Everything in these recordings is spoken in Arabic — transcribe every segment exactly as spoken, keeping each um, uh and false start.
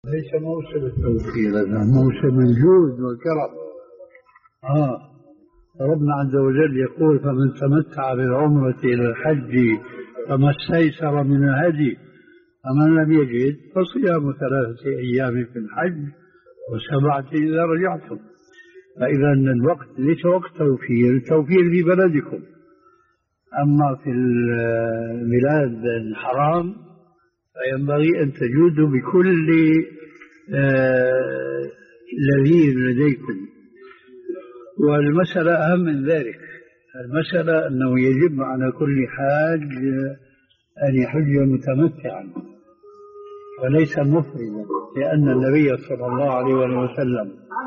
ليس موسم التوفير، هذا موسم الجود والكرم. آه ربنا عز وجل يقول: فمن تمتع بالعمرة إلى الحج فما استيسر من الهدي، فمن لم يجد فصيام ثلاثة أيام في الحج وسبعة إذا رجعتم. فإذا الوقت ليس وقت توفير، توفير في بلدكم، أما في البلاد الحرام فينبغي أن تجودوا بكل آه لذيذ لديكم. والمسألة أهم من ذلك، المسألة أنه يجب على كل حاج أن يحج متمتعا وليس مفردا، لأن النبي صلى الله عليه وسلم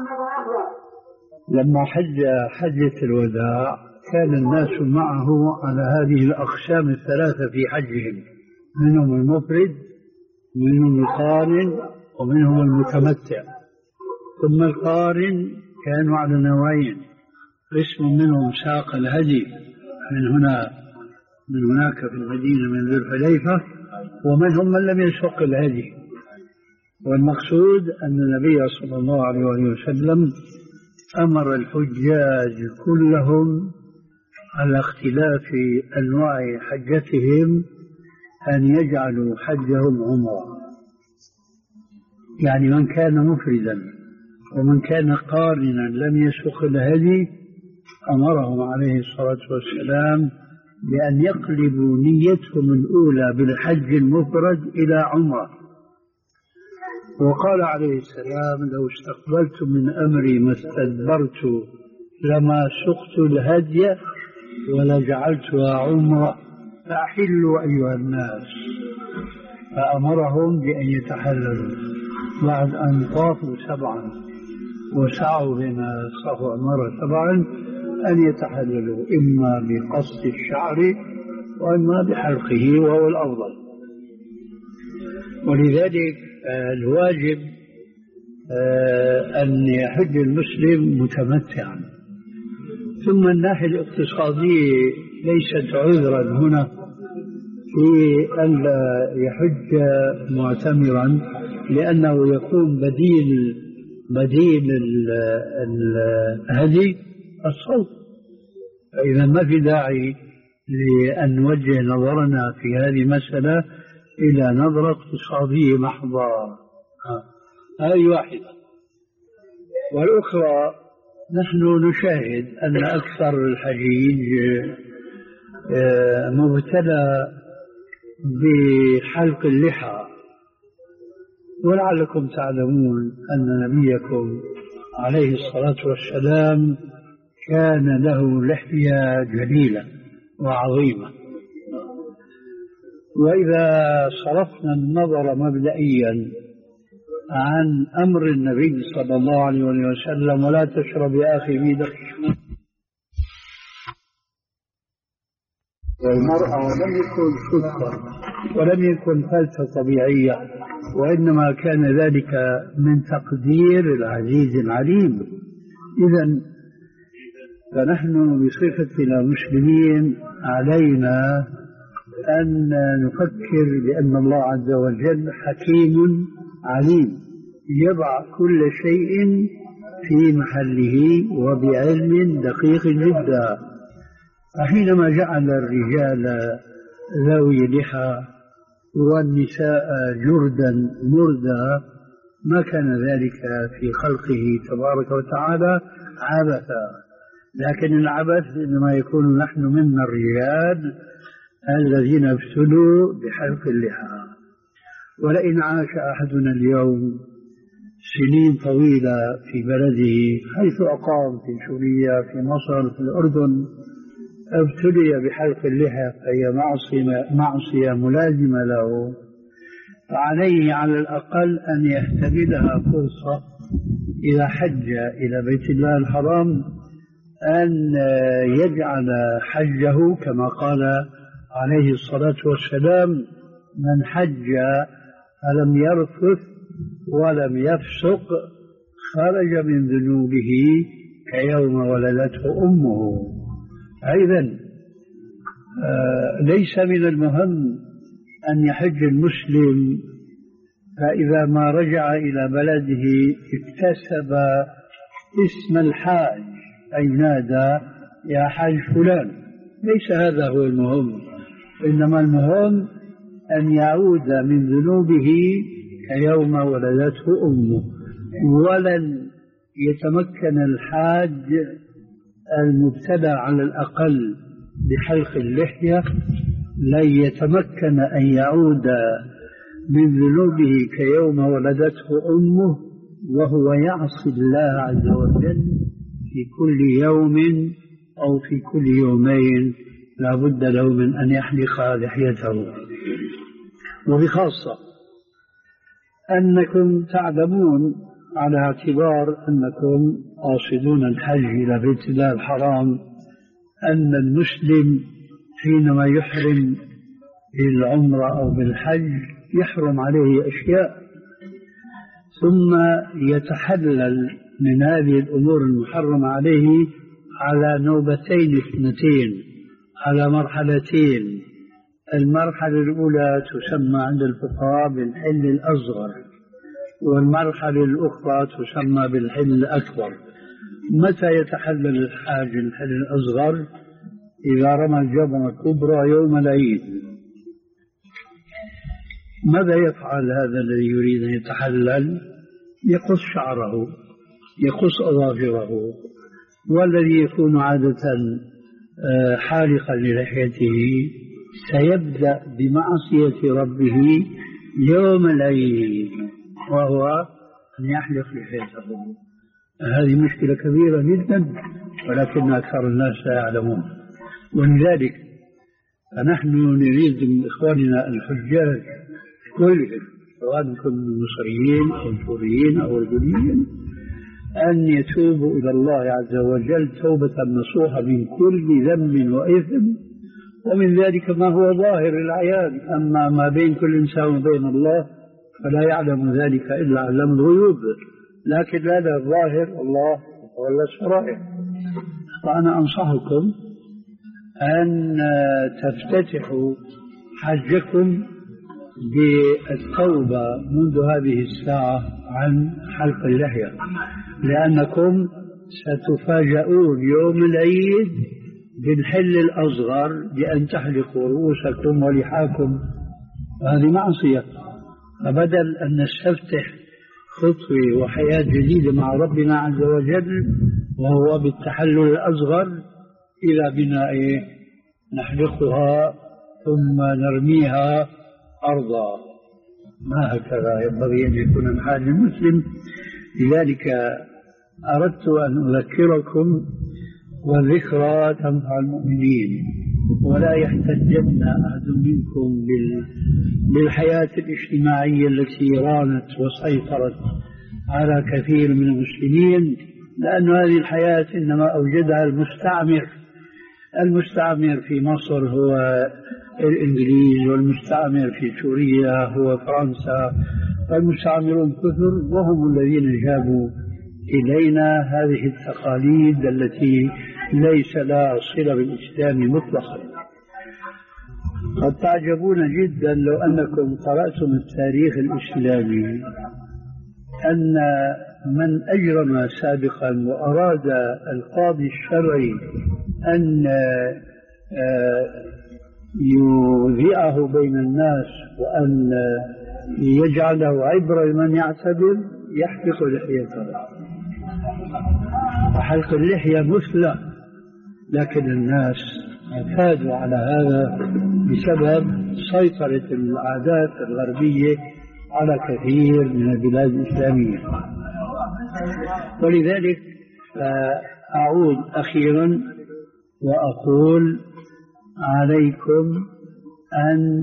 لما حج حجة الوداع كان الناس معه على هذه الأقسام الثلاثة في حجهم، منهم المفرد، منهم القارن، ومنهم المتمتع. ثم القارن كانوا على نوعين: قسم منهم ساق الهدي من هنا من هناك في المدينة من ذي الحليفة، ومنهم من لم يسق الهدي. والمقصود أن النبي صلى الله عليه وسلم أمر الحجاج كلهم على اختلاف أنواع حجتهم أن يجعلوا حجهم عمرة، يعني من كان مفردا ومن كان قارنا لم يسق الهدي أمرهم عليه الصلاة والسلام بأن يقلبوا نيتهم الأولى بالحج المفرد إلى عمرة. وقال عليه السلام: لو استقبلت من أمري ما استدبرت لما سقت الهدي ولجعلتها عمرة فأحلوا أيها الناس. فأمرهم بأن يتحللوا بعد أن طافوا سبعا وسعوا بين الصفا والمروة سبعا، أن يتحللوا إما بقص الشعر وإما بحلقه، وهو الأفضل. ولذلك الواجب أن يحج المسلم متمتعا. ثم الناحية الاقتصادية ليست عذرا هنا في أن لا يحج معتمرا، لأنه يكون بديل بديل الهدي الصوت. فإذا ما في داعي لأن نوجه نظرنا في هذه المسألة إلى نظرة اقتصادية محضة. هذه واحدة. والأخرى، نحن نشاهد أن أكثر الحجيج مبتلى بحلق اللحى، ولعلكم تعلمون أن نبيكم عليه الصلاة والسلام كان له لحية جليلة وعظيمة. وإذا صرفنا النظر مبدئيا عن أمر النبي صلى الله عليه وسلم: ولا تشرب يا أخي بيدك، والمرأة لم يكن صدفة ولم يكن فلسفة طبيعية، وإنما كان ذلك من تقدير العزيز العليم. إذن فنحن بصفتنا مسلمين علينا أن نفكر بأن الله عز وجل حكيم عليم، يضع كل شيء في محله وبعلم دقيق جدا. فحينما جعل الرجال ذوي لحى والنساء جردا مردا، ما كان ذلك في خلقه تبارك وتعالى عبثا، لكن العبث إنما يكون نحن منا الرجال الذين ابتلوا بحلق اللحى. ولئن عاش أحدنا اليوم سنين طويلة في بلده حيث أقام، في سوريا، في مصر، في الأردن، ابتلي بحلق اللحى فهي معصية, معصية ملازمة له، فعليه على الأقل أن يحتملها فرصة إذا حج إلى بيت الله الحرام أن يجعل حجه كما قال عليه الصلاة والسلام: من حج فلم يرفث ولم يفسق خرج من ذنوبه كيوم ولدته أمه. أيضا ليس من المهم أن يحج المسلم فإذا ما رجع إلى بلده اكتسب اسم الحاج، أي نادى يا حاج فلان. ليس هذا هو المهم، إنما المهم أن يعود من ذنوبه كيوم ولدته أمه. ولن يتمكن الحاج المبتدأ على الأقل بحلق اللحية، لن يتمكن أن يعود من ذنوبه كيوم ولدته أمه وهو يعصي الله عز وجل في كل يوم أو في كل يومين. لا بد له من أن يحلق لحيته. وبخاصة أنكم تعلمون على اعتبار أنكم قاصدون الحج إلى بيت الله الحرام أن المسلم حينما يحرم بالعمرة أو بالحج يحرم عليه أشياء، ثم يتحلل من هذه الأمور المحرمة عليه على نوبتين اثنتين، على مرحلتين. المرحلة الأولى تسمى عند الفقهاء بالحل الأصغر، والمرحلة الأخرى تسمى بالحل الأكبر. متى يتحلل الحاج الحل الأصغر؟ إذا رمى الجمرة الكبرى يوم العيد. ماذا يفعل هذا الذي يريد أن يتحلل؟ يقص شعره، يقص أظافره، والذي يكون عادة حالقا للحيته سيبدأ بمعصية ربه يوم العيد، وهو أن يحلق لحيته. هذه مشكلة كبيرة جدا، ولكن أكثر الناس لا يعلمون. ولذلك فنحن نريد من إخواننا الحجاج كلهم، سواء كانوا مصريين أو سوريين أو أردنيين، أن يتوبوا إلى الله عز وجل توبة نصوحة من كل ذنب وإثم، ومن ذلك ما هو ظاهر العيان. أما ما بين كل إنسان وبين الله فلا يعلم ذلك إلا علم الغيوب، لكن هذا الظاهر الله ولا السرائر. فأنا أنصحكم أن تفتتحوا حجكم بالتوبة منذ هذه الساعة عن حلق اللحية، لأنكم ستفاجؤون يوم العيد بالحل الأصغر بأن تحلقوا رؤوسكم ولحاكم. هذه معصية. فبدل أن نستفتح خطوة وحياة جديدة مع ربنا عز وجل وهو بالتحلل الأصغر، إلى بناء نحلقها ثم نرميها أرضا. ما هكذا ينبغي أن يكون الحال المسلم. لذلك أردت أن أذكركم، والذكرى تنفع المؤمنين، ولا يحتجن أحد منكم بالحياة الاجتماعية التي رانت وسيطرت على كثير من المسلمين، لأن هذه الحياة إنما أوجدها المستعمر. المستعمر في مصر هو الإنجليز، والمستعمر في سوريا هو فرنسا، فالمستعمرون كثر، وهم الذين جابوا إلينا هذه التقاليد التي ليس لها صلة بالإسلام مطلقا. قد تعجبون جدا لو أنكم قرأتم التاريخ الإسلامي أن من أجرم سابقا وأراد القاضي الشرعي أن يذيعه بين الناس وأن يجعله عبرة لمن يعتبر، يحلق لحيته. وحلق اللحية مثلى، لكن الناس اعتادوا على هذا بسبب سيطرة العادات الغربية على كثير من البلاد الإسلامية. ولذلك أعود أخيرا وأقول عليكم أن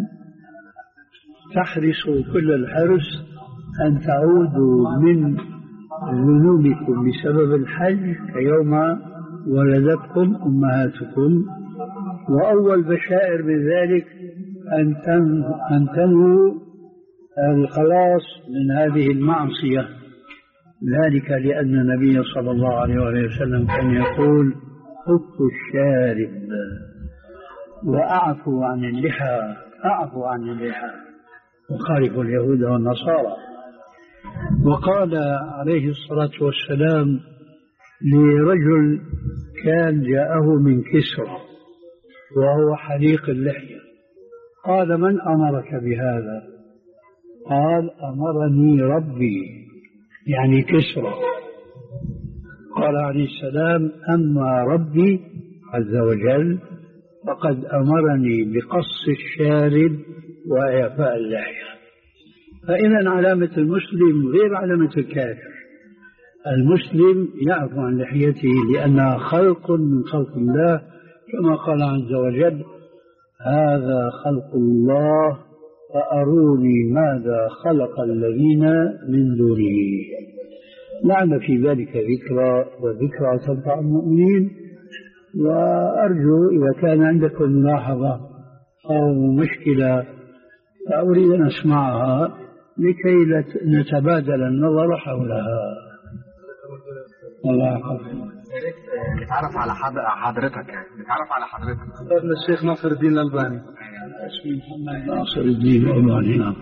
تحرصوا كل الحرص أن تعودوا من ذنوبكم بسبب الحج كيوم ولدتكم أمهاتكم. وأول بشائر من ذلك أن تنووا الخلاص من هذه المعصية، ذلك لأن النبي صلى الله عليه وسلم كان يقول: خفوا الشارب وأعفوا عن اللحى، أعفوا عن اللحى. وخالف اليهود والنصارى. وقال عليه الصلاة والسلام لرجل كان جاءه من كسرى وهو حليق اللحية، قال: من أمرك بهذا؟ قال: أمرني ربي، يعني كسرى. قال عليه السلام: أما ربي عز وجل فقد أمرني بقص الشارب وإعفاء اللحية. فإذا علامة المسلم غير علامة الكافر. المسلم يعفو عن لحيته لأنها خلق من خلق الله، كما قال عز وجل: هذا خلق الله فأروني ماذا خلق الذين من دونه. لعل في ذلك ذكرى، وذكرى تنفع المؤمنين. وأرجو إذا كان عندكم ملاحظة أو مشكلة فأريد أن أسمعها لكي نتبادل النظر حولها. الله يحفظك. نتعرف على حضرتك، نتعرف على حضرتك. ابن الشيخ ناصر الدين الألباني. اسمي محمد ناصر الدين الألباني. نعم.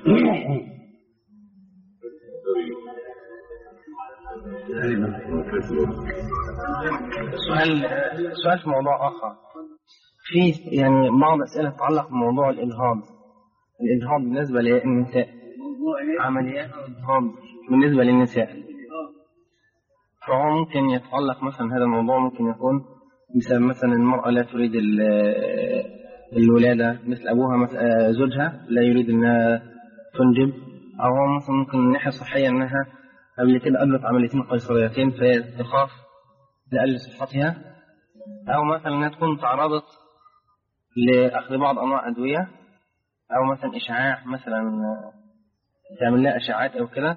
سؤال سؤال في موضوع آخر. في يعني بعض أسئلة تتعلق بموضوع الإلهام. الإلهام بالنسبة للنساء، عمليات الإلهام بالنسبة للنساء، فهو ممكن يتعلق مثلا هذا الموضوع ممكن يكون بسبب مثلا المرأة لا تريد الولادة، مثل أبوها مثلا زوجها لا يريد أنها تنجب، أو هو مثلا ممكن من ناحية صحية أنها قبل كده قبلت عمليتين قيصريتين فهي تخاف لأقل صحتها، أو مثلا أنها تكون تعرضت لأخذ بعض أنواع أدوية، أو مثلا إشعاع مثلا تعمل لها أشعاعات أو كده،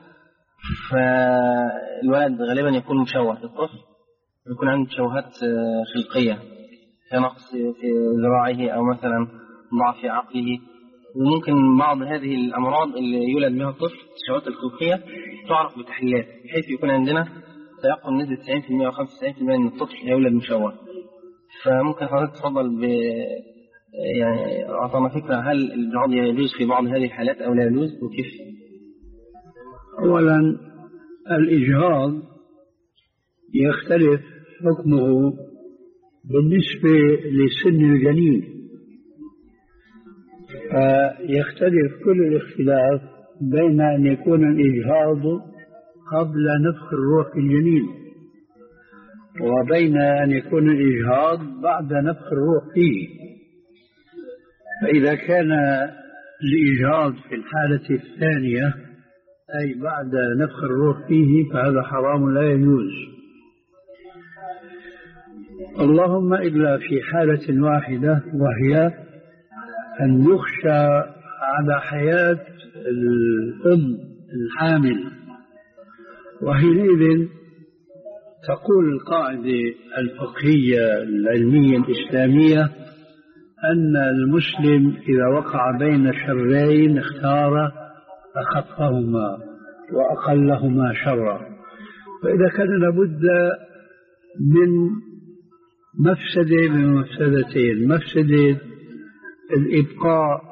فالولد غالبا يكون مشوه. الطفل يكون عنده تشوهات خلقية كنقص في ذراعه أو مثلا ضعف في عقله. وممكن بعض هذه الأمراض اللي يولد بها الطفل التشوهات الخلقية تعرف بتحليلات، بحيث يكون عندنا تيقن نسبة تسعين بالمئة أو خمسة وتسعين بالمئة أن الطفل هيولد مشوه. فممكن حضرتك تفضل ب يعني أعطانا فكرة، هل الجهاض يجوز في بعض هذه الحالات أو لا يجوز، وكيف؟ أولا الإجهاض يختلف حكمه بالنسبة لسن الجنين، فيختلف كل الاختلاف بين أن يكون الإجهاض قبل نفخ الروح في الجنين وبين أن يكون الإجهاض بعد نفخ الروح فيه. فإذا كان الإجهاض في الحالة الثانية أي بعد نفخ الروح فيه فهذا حرام لا يجوز، اللهم إلا في حالة واحدة، وهي أن يخشى على حياة الأم الحامل، وحينئذ تقول القاعدة الفقهية العلمية الإسلامية أن المسلم إذا وقع بين شرين اختار أخفهما وأقلهما شرا. فإذا كان لابد من مفسدة من مفسدتين: مفسدة الإبقاء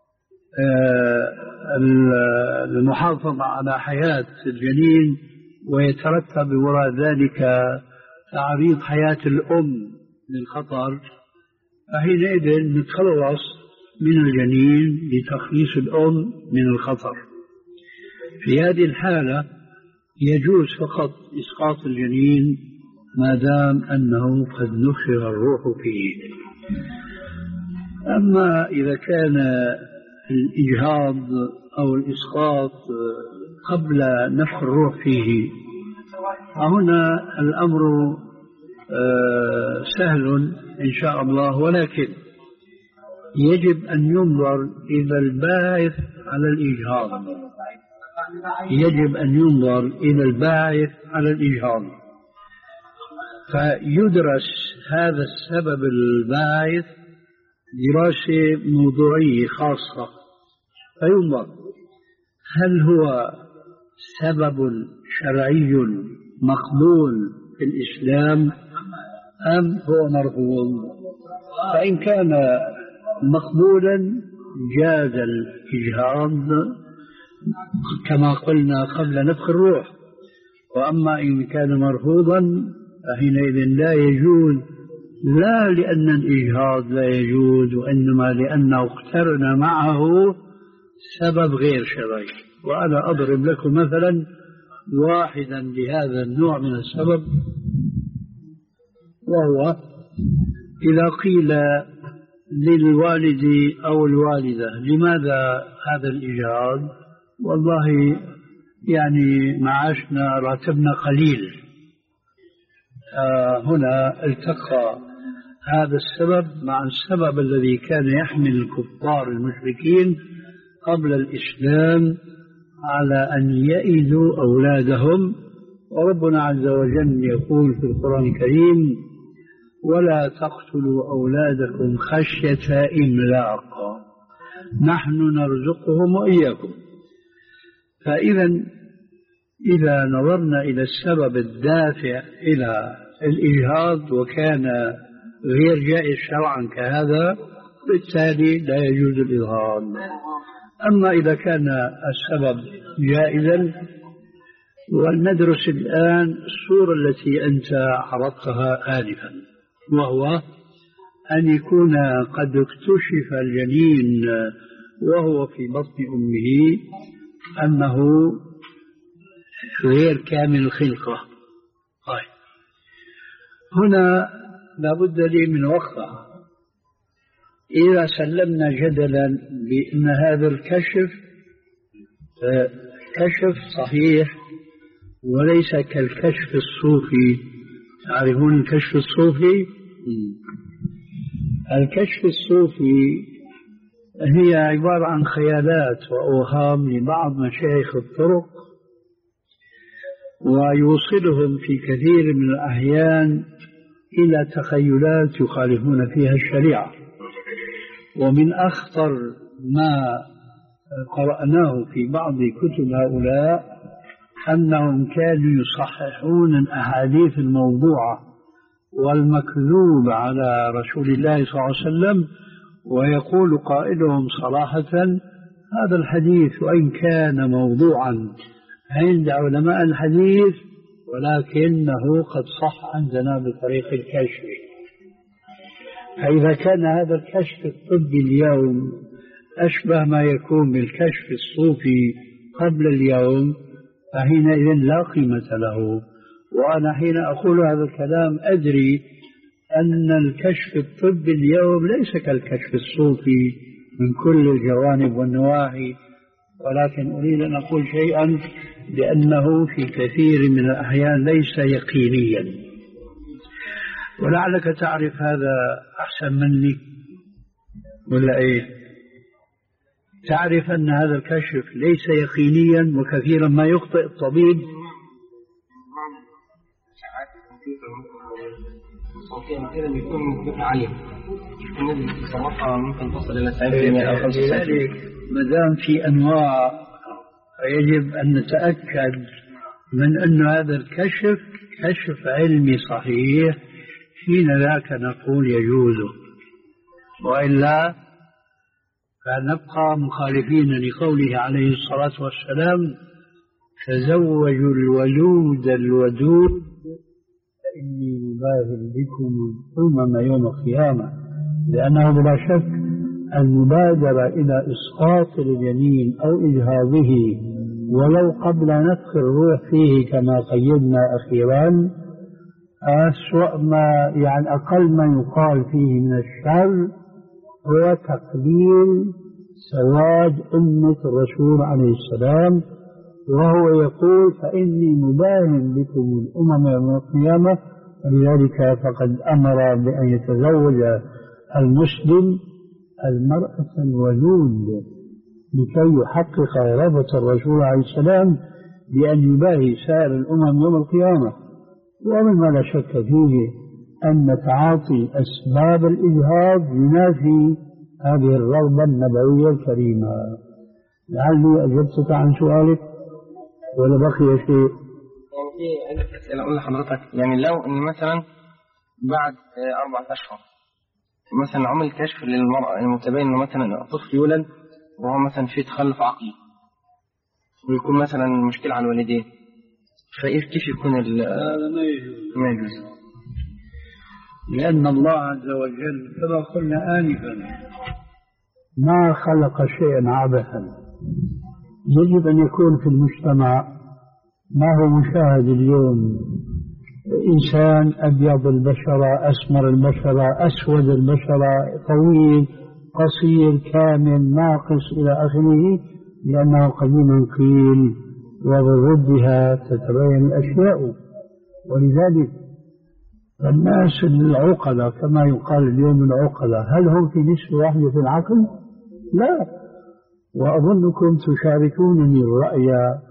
المحافظة على حياة الجنين ويترتب وراء ذلك تعريض حياة الأم للخطر، فحينئذ نتخلص من الجنين لتخليص الأم من الخطر. في هذه الحالة يجوز فقط إسقاط الجنين ما دام أنه قد نفخ الروح فيه. أما إذا كان الإجهاض أو الإسقاط قبل نفخ الروح فيه فهنا الأمر سهل إن شاء الله، ولكن يجب أن ينظر إلى الباعث على الإجهاض، يجب أن ينظر إلى الباعث على الإجهاض، فيدرس هذا السبب الباعث دراسة موضوعية خاصة، فينظر هل هو سبب شرعي مقبول في الإسلام أم هو مرفوض. فإن كان مقبولا جاز الإجهاض كما قلنا قبل نفخ الروح. وأما إن كان مرفوضا فحينئذ لا يجوز، لا لأن الإجهاض لا يجوز، وإنما لأنه اقترن معه سبب غير شرعي. وأنا أضرب لكم مثلا واحدا لهذا النوع من السبب، وهو إذا قيل للوالد أو الوالدة لماذا هذا الإجهاض؟ والله يعني معاشنا راتبنا قليل. آه هنا التقى هذا السبب مع السبب الذي كان يحمل الكفار المشركين قبل الإسلام على أن يئدوا أولادهم. وربنا عز وجل يقول في القرآن الكريم: ولا تقتلوا أولادكم خشية إملاق نحن نرزقهم وإياكم. فإذا إذا نظرنا إلى السبب الدافع إلى الإجهاض وكان غير جائز شرعا كهذا، بالتالي لا يجوز الإجهاض. أما إذا كان السبب جائزا، وندرس الآن الصورة التي أنت عرضتها آنفا، وهو أن يكون قد اكتشف الجنين وهو في بطن أمه أنه غير كامل الخلقة. طيب، هنا لابد لي من وقفة. إذا سلمنا جدلا بأن هذا الكشف كشف صحيح وليس كالكشف الصوفي، تعرفون الكشف الصوفي؟ الكشف الصوفي هي عبارة عن خيالات وأوهام لبعض مشايخ الطرق، ويوصلهم في كثير من الأحيان إلى تخيلات يخالفون فيها الشريعة. ومن أخطر ما قرأناه في بعض كتب هؤلاء أنهم كانوا يصححون الأحاديث الموضوعة والمكذوب على رسول الله صلى الله عليه وسلم، ويقول قائلهم صراحة: هذا الحديث وإن كان موضوعا عند علماء الحديث ولكنه قد صح عندنا بطريق الكشف. فإذا كان هذا الكشف الطبي اليوم أشبه ما يكون بالكشف الصوفي قبل اليوم، فحينئذ لا قيمة له. وأنا حين أقول هذا الكلام أدري أن الكشف الطبي اليوم ليس كالكشف الصوفي من كل الجوانب والنواحي، ولكن أريد أن أقول شيئا لأنه في كثير من الأحيان ليس يقينيا، ولعلك تعرف هذا أحسن مني ولا إيه؟ تعرف أن هذا الكشف ليس يقينيا، وكثيرا ما يخطئ الطبيب. كثيرا يكون مثبتة عالية، النسبة صراحة ممكن تصل إلى تسعين بالمئة أو خمسة وتسعين. ما دام في أنواع فيجب أن نتأكد من أن هذا الكشف كشف علمي صحيح، حين ذاك نقول يجوز، وإلا فنبقى مخالفين لقوله عليه الصلاة والسلام: تزوجوا الولود الودود فإني مباهل بكم الأمم يوم القيامة. لأنه بلا شك المبادرة إلى إسقاط الجنين أو إجهاضه ولو قبل نفخ الروح فيه كما قيدنا أخيرا أسوأ ما يعني أقل ما يقال فيه من الشر هو تقليل سواد أمة الرسول عليه السلام، وهو يقول: فإني مباهن بكم الأمم يوم القيامة. ولذلك فقد أمر بأن يتزوج المسلم المرأة الولود لكي يحقق رغبة الرسول عليه السلام بأن يباهي سائر الأمم يوم القيامة. ومما لا شك فيه أن تعاطي أسباب الإجهاض ينافي هذه الرغبة النبوية الكريمة. لعلي أجبتك عن سؤالك ولا بقي شيء؟ يعني في عدة أسئلة أقول لحضرتك. يعني لو إن مثلا بعد أربعة أشهر مثلا عمل كشف للمرأة المتبين إنه مثلا طفل يولد وهو مثلا في تخلف عقلي ويكون مثلا مشكلة على الوالدين، فإيه كيف يكون ال هذا ما يجوز. ما يجوز، لأن الله عز وجل كما قلنا آنفا ما خلق شيئا عبثا. يجب أن يكون في المجتمع ما هو مشاهد اليوم، إنسان أبيض البشرة، أسمر البشرة، أسود البشرة، طويل قصير كامل ناقص إلى آخره، لأنه قديما قيل وبضدها تتبين الأشياء. ولذلك الناس العقلة كما يقال اليوم العقلة هل هم في نسبة واحدة في العقل؟ لا. وأظنكم تشاركونني الرأي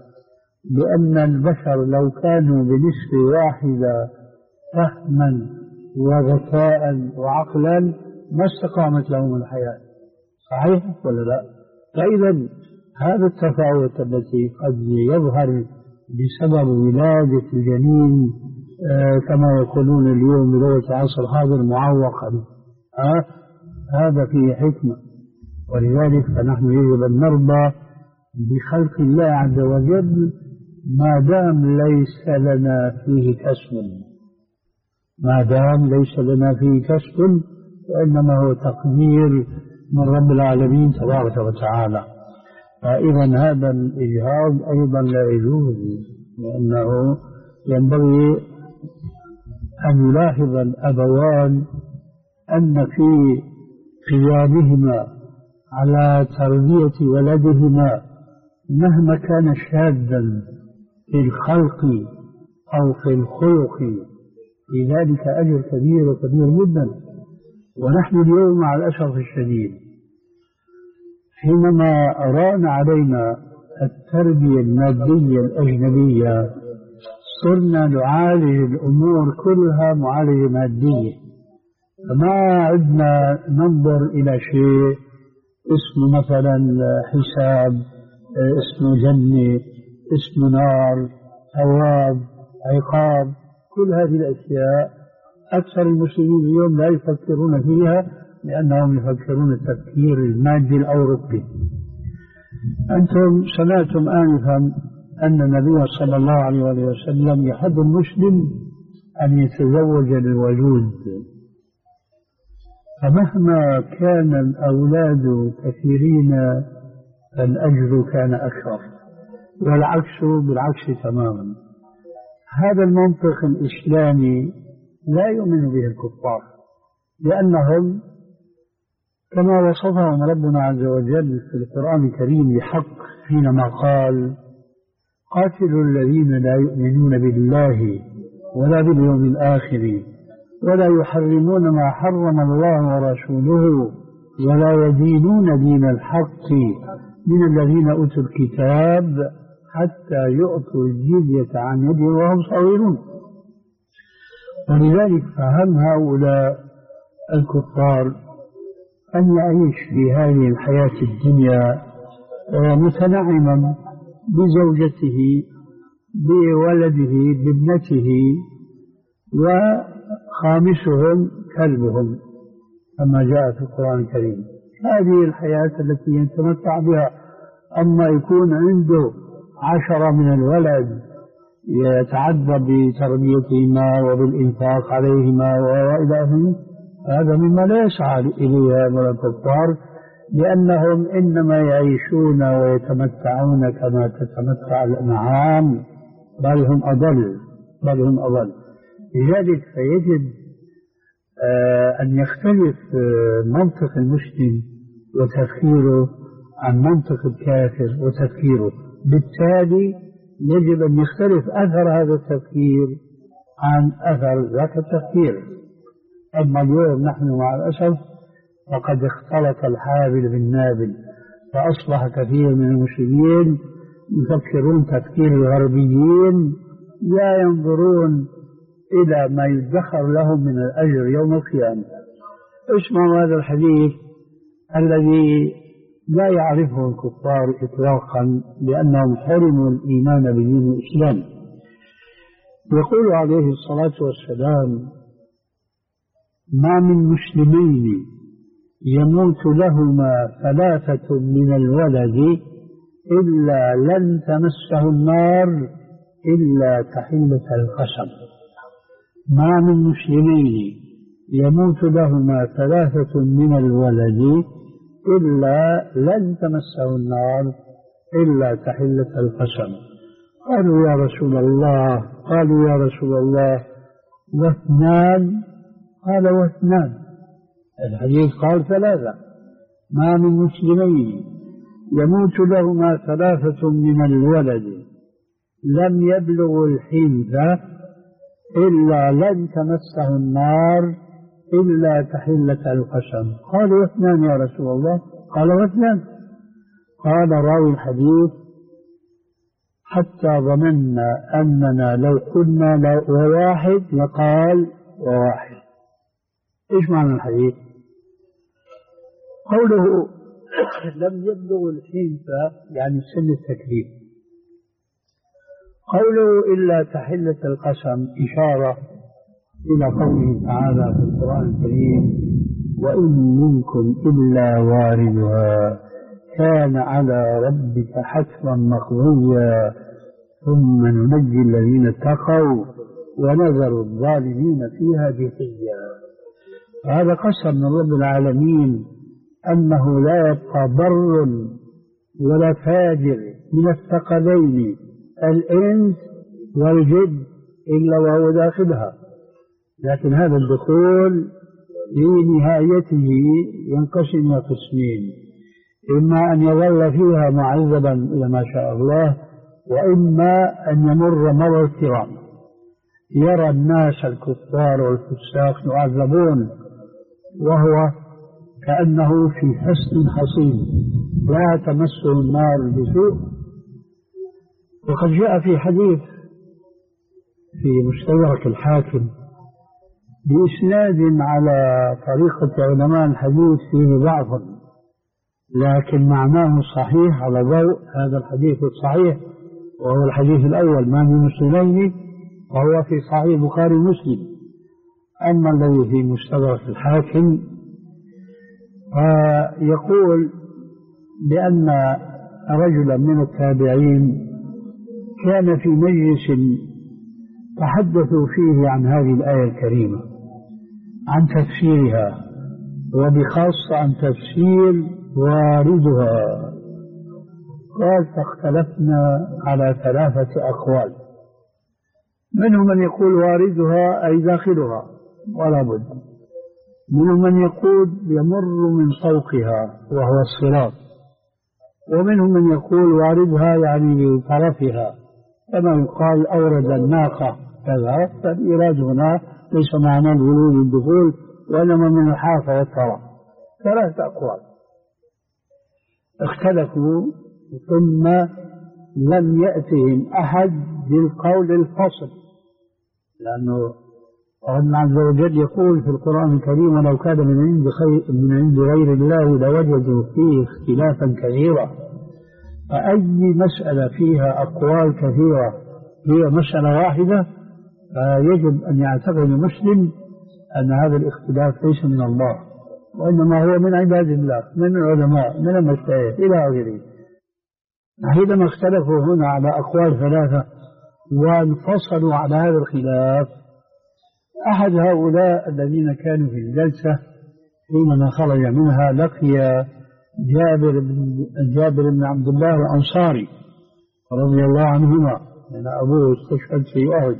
بأن البشر لو كانوا بنسبة واحدة فهما وذكاء وعقلا ما استقامت لهم الحياة. صحيح ولا لا؟ فإذا هذا التفاوت التي قد يظهر بسبب ولادة الجنين آه كما يقولون اليوم بلغة العصر الحاضر معوقا، آه هذا فيه حكمة. ولذلك فنحن يجب أن نرضى بخلق الله عز وجل ما دام ليس لنا فيه كسب، ما دام ليس لنا فيه كسب وإنما هو تقدير من رب العالمين تبارك وتعالى. فإذا هذا الإجهاض أيضا لا يجوز، لأنه ينبغي أن يلاحظ الأبوان أن في قيامهما على تربية ولدهما مهما كان شاذا في الخلق أو في الخلق في ذلك أجر كبير وكبير جدا. ونحن اليوم مع الأسف الشديد حينما ران علينا التربية المادية الأجنبية صرنا نعالج الأمور كلها معالجة مادية، فما عدنا ننظر إلى شيء اسمه مثلا حساب، اسمه جنة، اسمه نار، ثواب، عقاب. كل هذه الأشياء أكثر المسلمين اليوم لا يفكرون فيها لأنهم يفكرون التفكير المادي الأوروبي. أنتم سمعتم آنفا أن النبي صلى الله عليه وسلم يحب المسلم أن يتزوج للولود، فمهما كان الأولاد كثيرين فالأجر كان أكثر، والعكس بالعكس تماما. هذا المنطق الإسلامي لا يؤمن به الكفار، لأنهم كما وصفهم ربنا عز وجل في القرآن الكريم بحق حينما قال قاتلوا الذين لا يؤمنون بالله ولا باليوم الآخر ولا يحرمون ما حرم الله ورسوله ولا يدينون دين الحق من الذين أوتوا الكتاب حتى يؤتوا الجزية عن يد وهم صغيرون. ولذلك فهم هؤلاء الكفار أن يعيش في هذه الحياة الدنيا متنعما بزوجته بولده بابنته وخامسهم كلبهم كما جاء في القرآن الكريم. هذه الحياة التي يتمتع بها. أما يكون عنده عشرة من الولد يتعدى بتربيتهما وبالإنفاق عليهما وإلى آخره، هذا مما لا يسعى إليه هؤلاء الكفار، لأنهم إنما يعيشون ويتمتعون كما تتمتع الأنعام، بل هم أضل بل هم أضل. لذلك فيجب آه أن يختلف آه منطق المسلم وتفكيره عن منطق الكافر وتفكيره. بالتالي يجب أن يختلف أثر هذا التفكير عن أثر ذاك التفكير. أما اليوم نحن مع الأسف فقد اختلط الحابل بالنابل، فأصبح كثير من المسلمين يفكرون تفكير الغربيين، لا ينظرون إلى ما يدخر لهم من الأجر يوم القيامة. اسمعوا هذا الحديث الذي لا يعرفه الكفار إطلاقا لأنهم حرموا الإيمان بدين الإسلام. يقول عليه الصلاة والسلام ما من مسلمين يموت لهما ثلاثة من الولد إلا لن تمسه النار إلا تحلة القسم. ما من مسلمين يموت لهما ثلاثة من الولد إلا لن تمسه النار إلا تحلة القسم. قالوا يا رسول الله قالوا يا رسول الله واثنان؟ قال واثنان. الحديث قال ثلاثة. ما من مسلمين يموت لهما ثلاثة من الولد لم يبلغوا الحنث إلا لن تمسه النار إلا تحلة القسم. قالوا واثنان يا رسول الله؟ قال واثنان. قال راوي الحديث حتى ظننا أننا لو قلنا وواحد لقال وواحد. إيش معنى الحديث؟ قوله لم يبلغ الحنث يعني سن التكليف. قوله إلا تحلة القسم إشارة إلى قوله تعالى في القرآن الكريم وإن منكم إلا واردها كان على ربك حتما مقضيا ثم ننجي الذين اتقوا ونذر الظالمين فيها جثيا. هذا قسم من رب العالمين أنه لا يبقى بر ولا فاجر من الثقلين الإنس والجد إلا وهو داخلها. لكن هذا الدخول في نهايته ينقسم إلى قسمين: إما أن يظل فيها معذبا إلى ما شاء الله، وإما أن يمر مر الكرام يرى الناس الكفار والفساق يعذبون وهو كأنه في حصن حصين لا تمسه النار بسوء. وقد جاء في حديث في مستدرك الحاكم بإسناد على طريقة علماء الحديث فيه ضعف، لكن معناه صحيح على ضوء هذا الحديث الصحيح، وهو الحديث الأول ما من مسلمين، وهو في صحيح البخاري ومسلم. أما الذي في مستدرك الحاكم يقول بأن رجلا من التابعين كان في مجلس تحدثوا فيه عن هذه الآية الكريمة، عن تفسيرها، وبخاصة عن تفسير واردها. قال فاختلفنا على ثلاثة أقوال، منهم من يقول واردها أي داخلها ولا بد، منهم من يقول يمر من فوقها وهو الصراط، ومنهم من يقول واردها يعني بطرفها كما يقال أورد الناقة كذا، فالإيراد هنا ليس معنى الولود والدخول وإنما من الحافة والطرف. ثلاثة أقوال اختلفوا ثم لم يأتهم أحد بالقول الفصل، لأنه ربنا عز وجل يقول في القرآن الكريم ولو كان من عند خير من عند غير الله لوجدوا فيه اختلافا كثيرا. فأي مسألة فيها أقوال كثيرة هي مسألة واحدة، فيجب أن يعتقد المسلم أن هذا الاختلاف ليس من الله، وإنما هو من عباد الله، من العلماء، من المجتهدين إلى آخره. حينما اختلفوا هنا على أقوال ثلاثة وانفصلوا على هذا الخلاف، أحد هؤلاء الذين كانوا في الجلسة حينما خرج منها لقي جابر بن, جابر بن عبد الله الأنصاري رضي الله عنهما، لأن أبوه استشهد في أحد،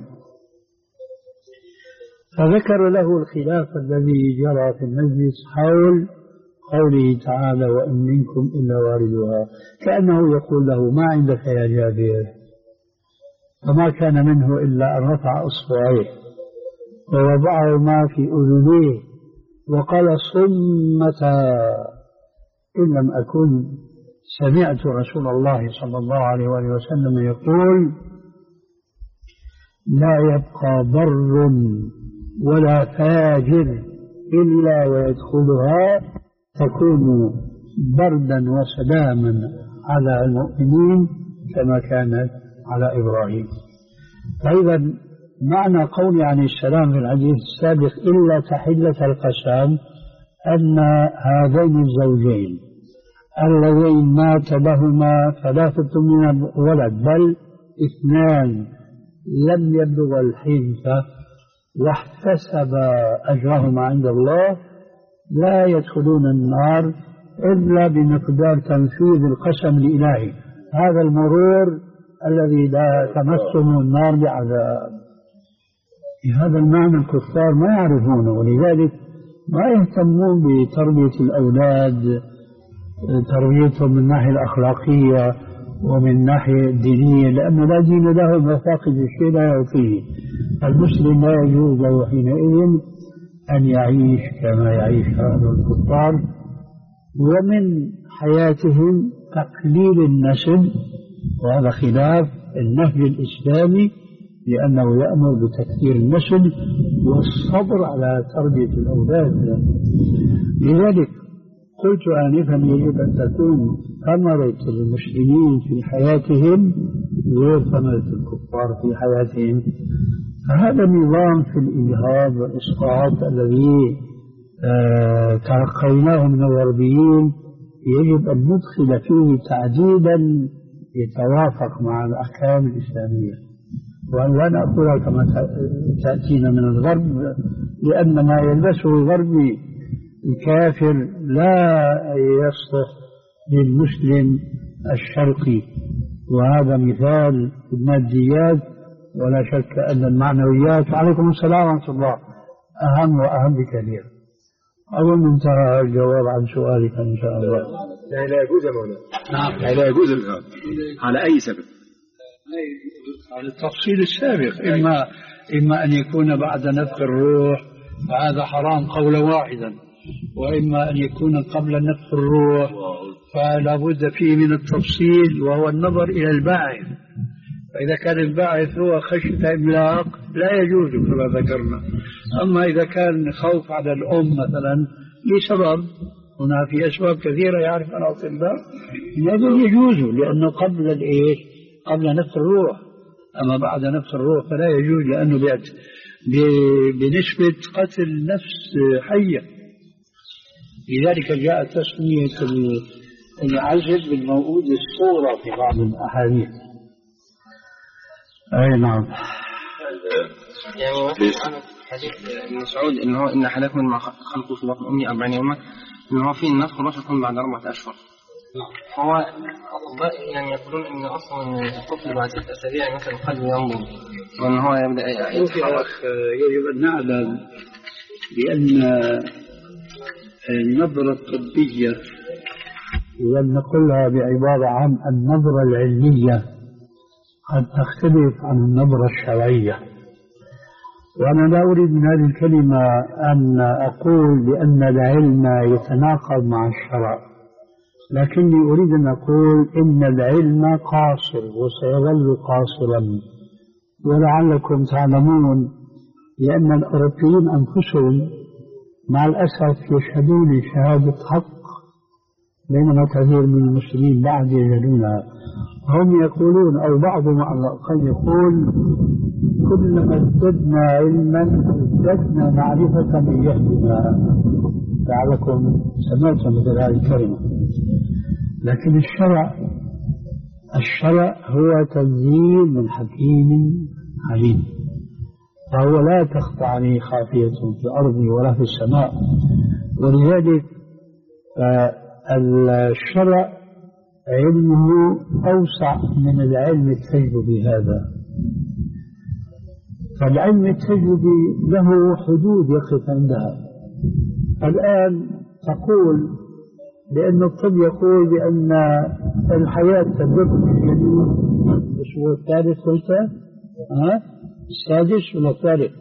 فذكر له الخلاف الذي جرى في المجلس حول قوله تعالى وإن منكم إلا واردها، كأنه يقول له ما عندك يا جابر؟ فما كان منه إلا أن رفع إصبعيه ووضعهما في أذنيه وقال صمتا إن لم أكن سمعت رسول الله صلى الله عليه وآله وسلم يقول لا يبقى بر ولا فاجر إلا ويدخلها تكون بردا وسلاما على المؤمنين كما كانت على إبراهيم. فإذا معنى قولي عن السلام في الحديث السابق إلا تحلة القسم أن هذين الزوجين اللذين مات لهما ثلاثة من الولد بل اثنان لم يبلغ الحنث واحتسب أجرهما عند الله لا يدخلون النار إلا بمقدار تنفيذ القسم الإلهي. هذا المرور الذي لا تمسهم النار بعذاب. بهذا المعنى الكفار ما يعرفونه، ولذلك ما يهتمون بتربية الأولاد، تربيتهم من الناحية الأخلاقية ومن الناحية الدينية، لأن لا دين له وفاقد الشيء لا يعطيه. المسلم لا يجوز له حينئذ أن يعيش كما يعيش هؤلاء الكفار. ومن حياتهم تقليل النسل، وهذا خلاف النهج الإسلامي لأنه يأمر بتكثير النسل والصبر على تربية الأولاد. لذلك قلت آنفا يجب أن تكون ثمرة المسلمين في حياتهم غير ثمرة الكفار في حياتهم. فهذا النظام في الإجهاض والإسقاط الذي آه تلقيناه من الغربيين يجب أن ندخل فيه تعديلا يتوافق مع الأحكام الإسلامية، وأن لا نأخذها كما تأتينا من الغرب، لأن ما يلبسه الغربي الكافر لا يصلح للمسلم الشرقي. وهذا مثال في الماديات، ولا شك أن المعنويات. وعليكم السلام ورحمة الله أهم وأهم بكثير. أظن انتهى الجواب عن سؤالك إن شاء الله. لا لا يجوز يا مولانا. نعم لا يجوز الإجهاض على أي سبب؟ على التفصيل السابق، إما إما أن يكون بعد نفخ الروح فهذا حرام قولا واحدا، وإما أن يكون قبل نفخ الروح فلا بد فيه من التفصيل، وهو النظر إلى الباعث. فإذا كان الباعث هو خشية إملاق لا يجوز كما ذكرنا. أما إذا كان خوف على الأم مثلا لسبب، هنا في أسباب كثيرة يعرف الأطباء، هذا يجوز لأنه قبل الإيش؟ قبل نفخ الروح. أما بعد نفخ الروح فلا يجوز، لأنه بنسبة قتل نفس حية. لذلك جاء تسمية العزل بالموؤود الصورة في بعض الأحاديث. أي نعم. يعني حديث ابن مسعود إن هو إن أحدكم مع خلقه في بطن أمي أربعين يوما، إن هو فيه النفخ الروح يكون بعد أربعة أشهر. هو الأطباء يعني يقولون إن أصلا الطفل بعد ست أسابيع مثل القلب ينضج، وإن هو يبدأ يتحرك. يجب أن نعلم بأن النظرة الطبية، ولنقولها بعبارة عن النظرة العلمية، قد تختلف عن النظرة الشرعية. وأنا لا أريد من هذه الكلمة أن أقول بأن العلم يتناقض مع الشرع، لكني أريد أن أقول إن العلم قاصر وسيظل قاصرا. ولعلكم تعلمون لأن الأوروبيين أنفسهم مع الأسف يشهدون شهادة حق، بينما كثير من المسلمين بعد يجهلونها. هم يقولون أو بعضهم على الأقل يقول كلما ازددنا علما ازددنا معرفة من يهدنا. لعلكم سمعتم مثل هذه الكلمة. لكن الشرع الشرع هو تنزيل من حكيم عليم، فهو لا تخفى عليه خافية في الأرض ولا في السماء. ولذلك الشرع علمه أوسع من العلم التجربي هذا. فالعلم التجربي له حدود يقف عندها. الآن تقول بأن الطب يقول بأن الحياة تدب في الجنين الأسبوع الثالث قلت ها السادس ولا الثالث؟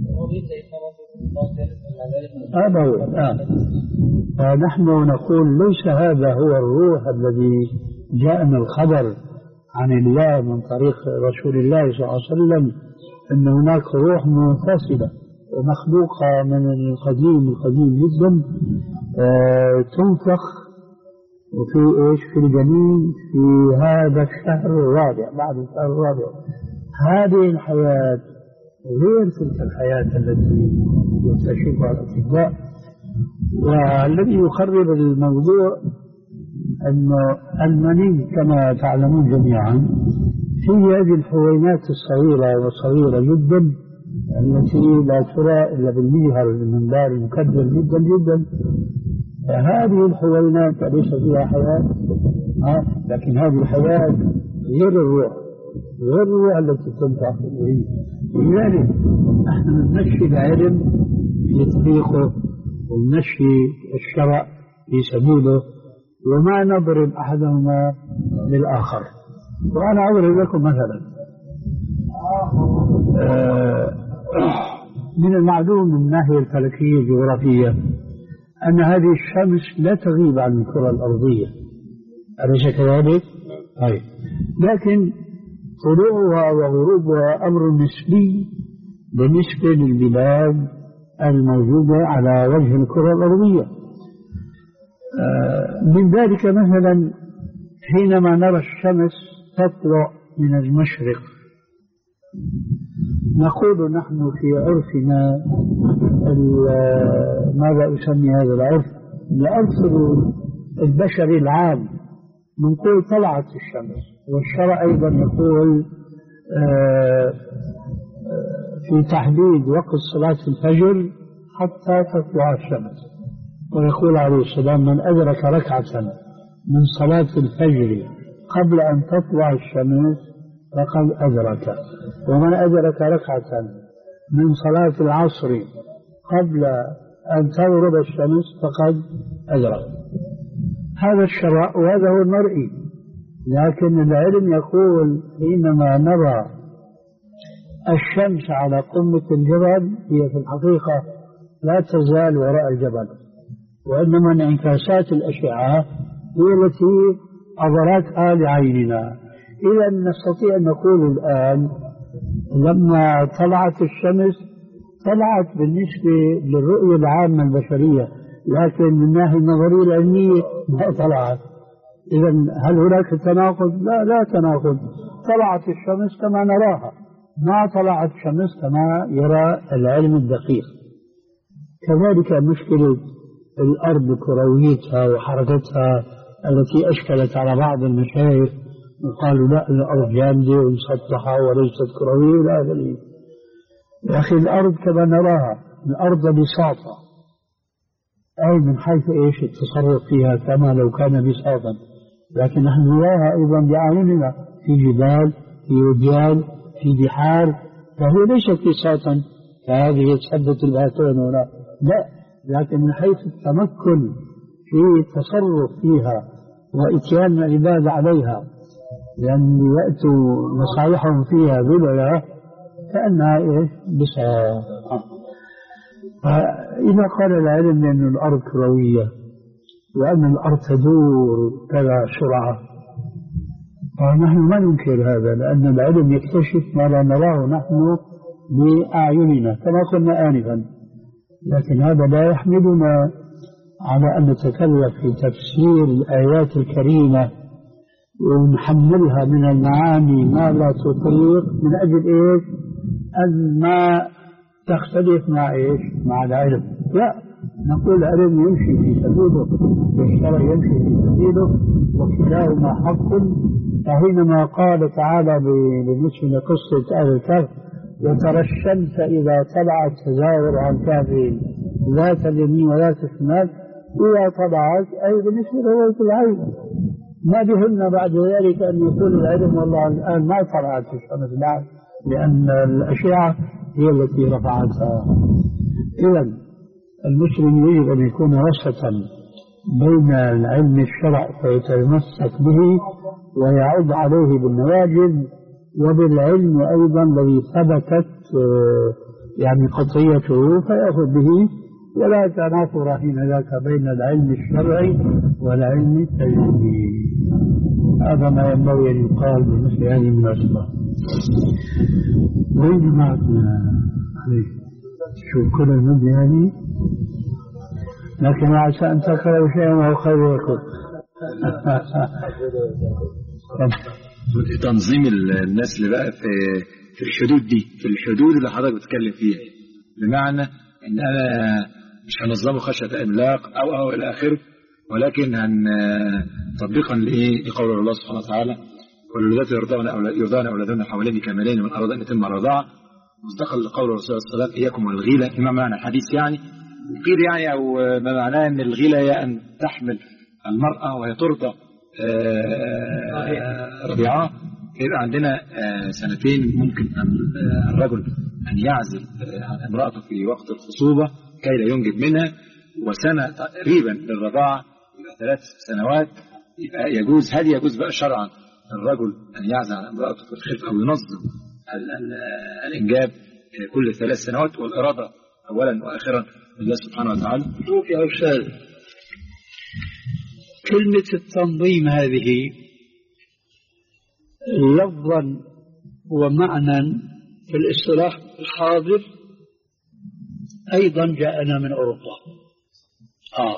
هذا هو الآن. فنحن نقول ليس هذا هو الروح الذي جاءنا الخبر عن الله من طريق رسول الله صلى الله عليه وسلم، أن هناك روح منفصلة ومخلوقة من القديم القديم جدا آه تنفخ وفي إيش في الجنين في هذا الشهر الرابع بعد الشهر الرابع. هذه الحياة غير تلك الحياة التي يكتشفها الأطباء. والذي يخرب الموضوع أن المني كما تعلمون جميعا في هذه الحوينات الصغيرة وصغيرة جدا التي لا ترى إلا بالميهر المنبار المكبر جدا جدا. فهذه الحوينات ليس فيها حياة، لكن هذه الحياة غير الروح، غير الروح التي تنفع فيه. لذلك نحن نمشي العلم في تطبيقه ونمشي الشرع في سبيله وما نضرب أحدهما للآخر. وأنا أضرب لكم مثلا من المعلوم من الناحية الفلكية الجغرافية أن هذه الشمس لا تغيب عن الكرة الأرضية، أليس كذلك؟ أي. لكن طلوعها وغروبها أمر نسبي بالنسبة للبلاد الموجودة على وجه الكرة الأرضية. من ذلك مثلا حينما نرى الشمس تطلع من المشرق نقول نحن في عرفنا ماذا أسمي هذا العرف؟ العرف البشري العام نقول طلعت الشمس، والشرع أيضا يقول في تحديد وقت صلاة الفجر حتى تطلع الشمس، ويقول عليه السلام من أدرك ركعة من صلاة الفجر قبل أن تطلع الشمس فقد أدرك، ومن أدرك ركعة من صلاة العصر قبل أن تغرب الشمس فقد أدرك. هذا الشرع وهذا هو المرئي. لكن العلم يقول حينما نرى الشمس على قمة الجبل هي في الحقيقة لا تزال وراء الجبل، وإنما انعكاسات الأشعة هي التي أظهرتها لعيننا. إذا نستطيع أن نقول الآن لما طلعت الشمس طلعت بالنسبة للرؤية العامة البشرية، لكن من الناحية النظرية العلمية ما طلعت. إذا هل هناك تناقض؟ لا لا تناقض. طلعت الشمس كما نراها، ما طلعت الشمس كما يرى العلم الدقيق. كذلك مشكلة الأرض كرويتها وحركتها التي أشكلت على بعض المشايخ وقالوا لا الأرض جامدة ومسطحة وليست كروية. لا دليل يا أخي، الأرض كما نراها الأرض بساطة، أي من حيث إيش التصرف فيها كما لو كان بساطا، لكن نحن نراها أيضا بأعيننا في جبال، في وديان، في بحار، فهي ليست بساطا كهذه سدة الباتون ولا لا، لكن من حيث التمكن في التصرف فيها وإتيان العباد عليها لأن يأتوا مصالحهم فيها بلغة كأنها إيش بساطة. فإذا قال العلم بأن الأرض كروية وأن الأرض تدور كذا سرعة فنحن ما ننكر هذا، لأن العلم يكتشف ما لا نراه نحن بأعيننا كما قلنا آنفا. لكن هذا لا يحملنا على أن نتكلف في تفسير الآيات الكريمة ونحملها من المعاني ما لا تطيق من أجل إيش؟ أن ما تختلف مع إيش؟ مع العلم. لا، نقول العلم يمشي في سبيله والشرع يمشي في سبيله وكلاهما حق. فحينما قال تعالى بالنسبة لقصة أهل الكهف وترى الشمس إذا طلعت تزاور عن كهفهم ذات اليمين وذات الشمال، إذا طلعت أي بالنسبة لرؤية العين. ما بهمنا بعد ذلك أن يقول العلم والله الآن ما طلعت الشمس، لا، لأن الأشعة هي التي رفعتها. إذا المسلم يجب أن يكون وسطا بين العلم الشرع فيتمسك به ويعود عليه بالنواجذ وبالعلم أيضا الذي ثبتت يعني قطعيته فيأخذ به، ولا تنافر حين ذاك بين العلم الشرعي والعلم التجريبي. هذا ما ينبغي أن يقال بمثل هذه المناسبة. وين جماعتنا عليه شوف كل المدة هذه، لكن عسى أن تكرهوا شيئا وهو خير لكم. تنظيم النسل بقى في في الحدود دي، في الحدود اللي حضرتك بتتكلم فيها، بمعنى ان انا مش هنظمه خشيه املاق او او الى اخره، ولكن هن تطبيقا لايه؟ لقول الله سبحانه وتعالى: والولادات يرضعن يرضعن اولادهن حوالين كاملين من اراد ان يتم الرضاعه، مصداقا لقول الرسول صلى الله عليه وسلم: اياكم والغيله، بما معنى الحديث يعني. وقيل يعني او ما معناه ان الغيله هي ان تحمل المراه وهي ترضع رضيعه، يبقى عندنا سنتين ممكن أن الرجل أن يعزل عن امرأته في وقت الخصوبة كي لا ينجب منها، وسنة تقريبا للرضاعة يبقى ثلاث سنوات. يبقى يجوز، هل يجوز بقى شرعا الرجل أن يعزل عن امرأته في الخلفة أو ينظم الإنجاب كل ثلاث سنوات، والإرادة أولا وآخرا لله سبحانه وتعالى؟ شوف يا أستاذ، كلمة التنظيم هذه لفظا ومعنى في الاصطلاح الحاضر أيضا جاءنا من أوروبا. آه.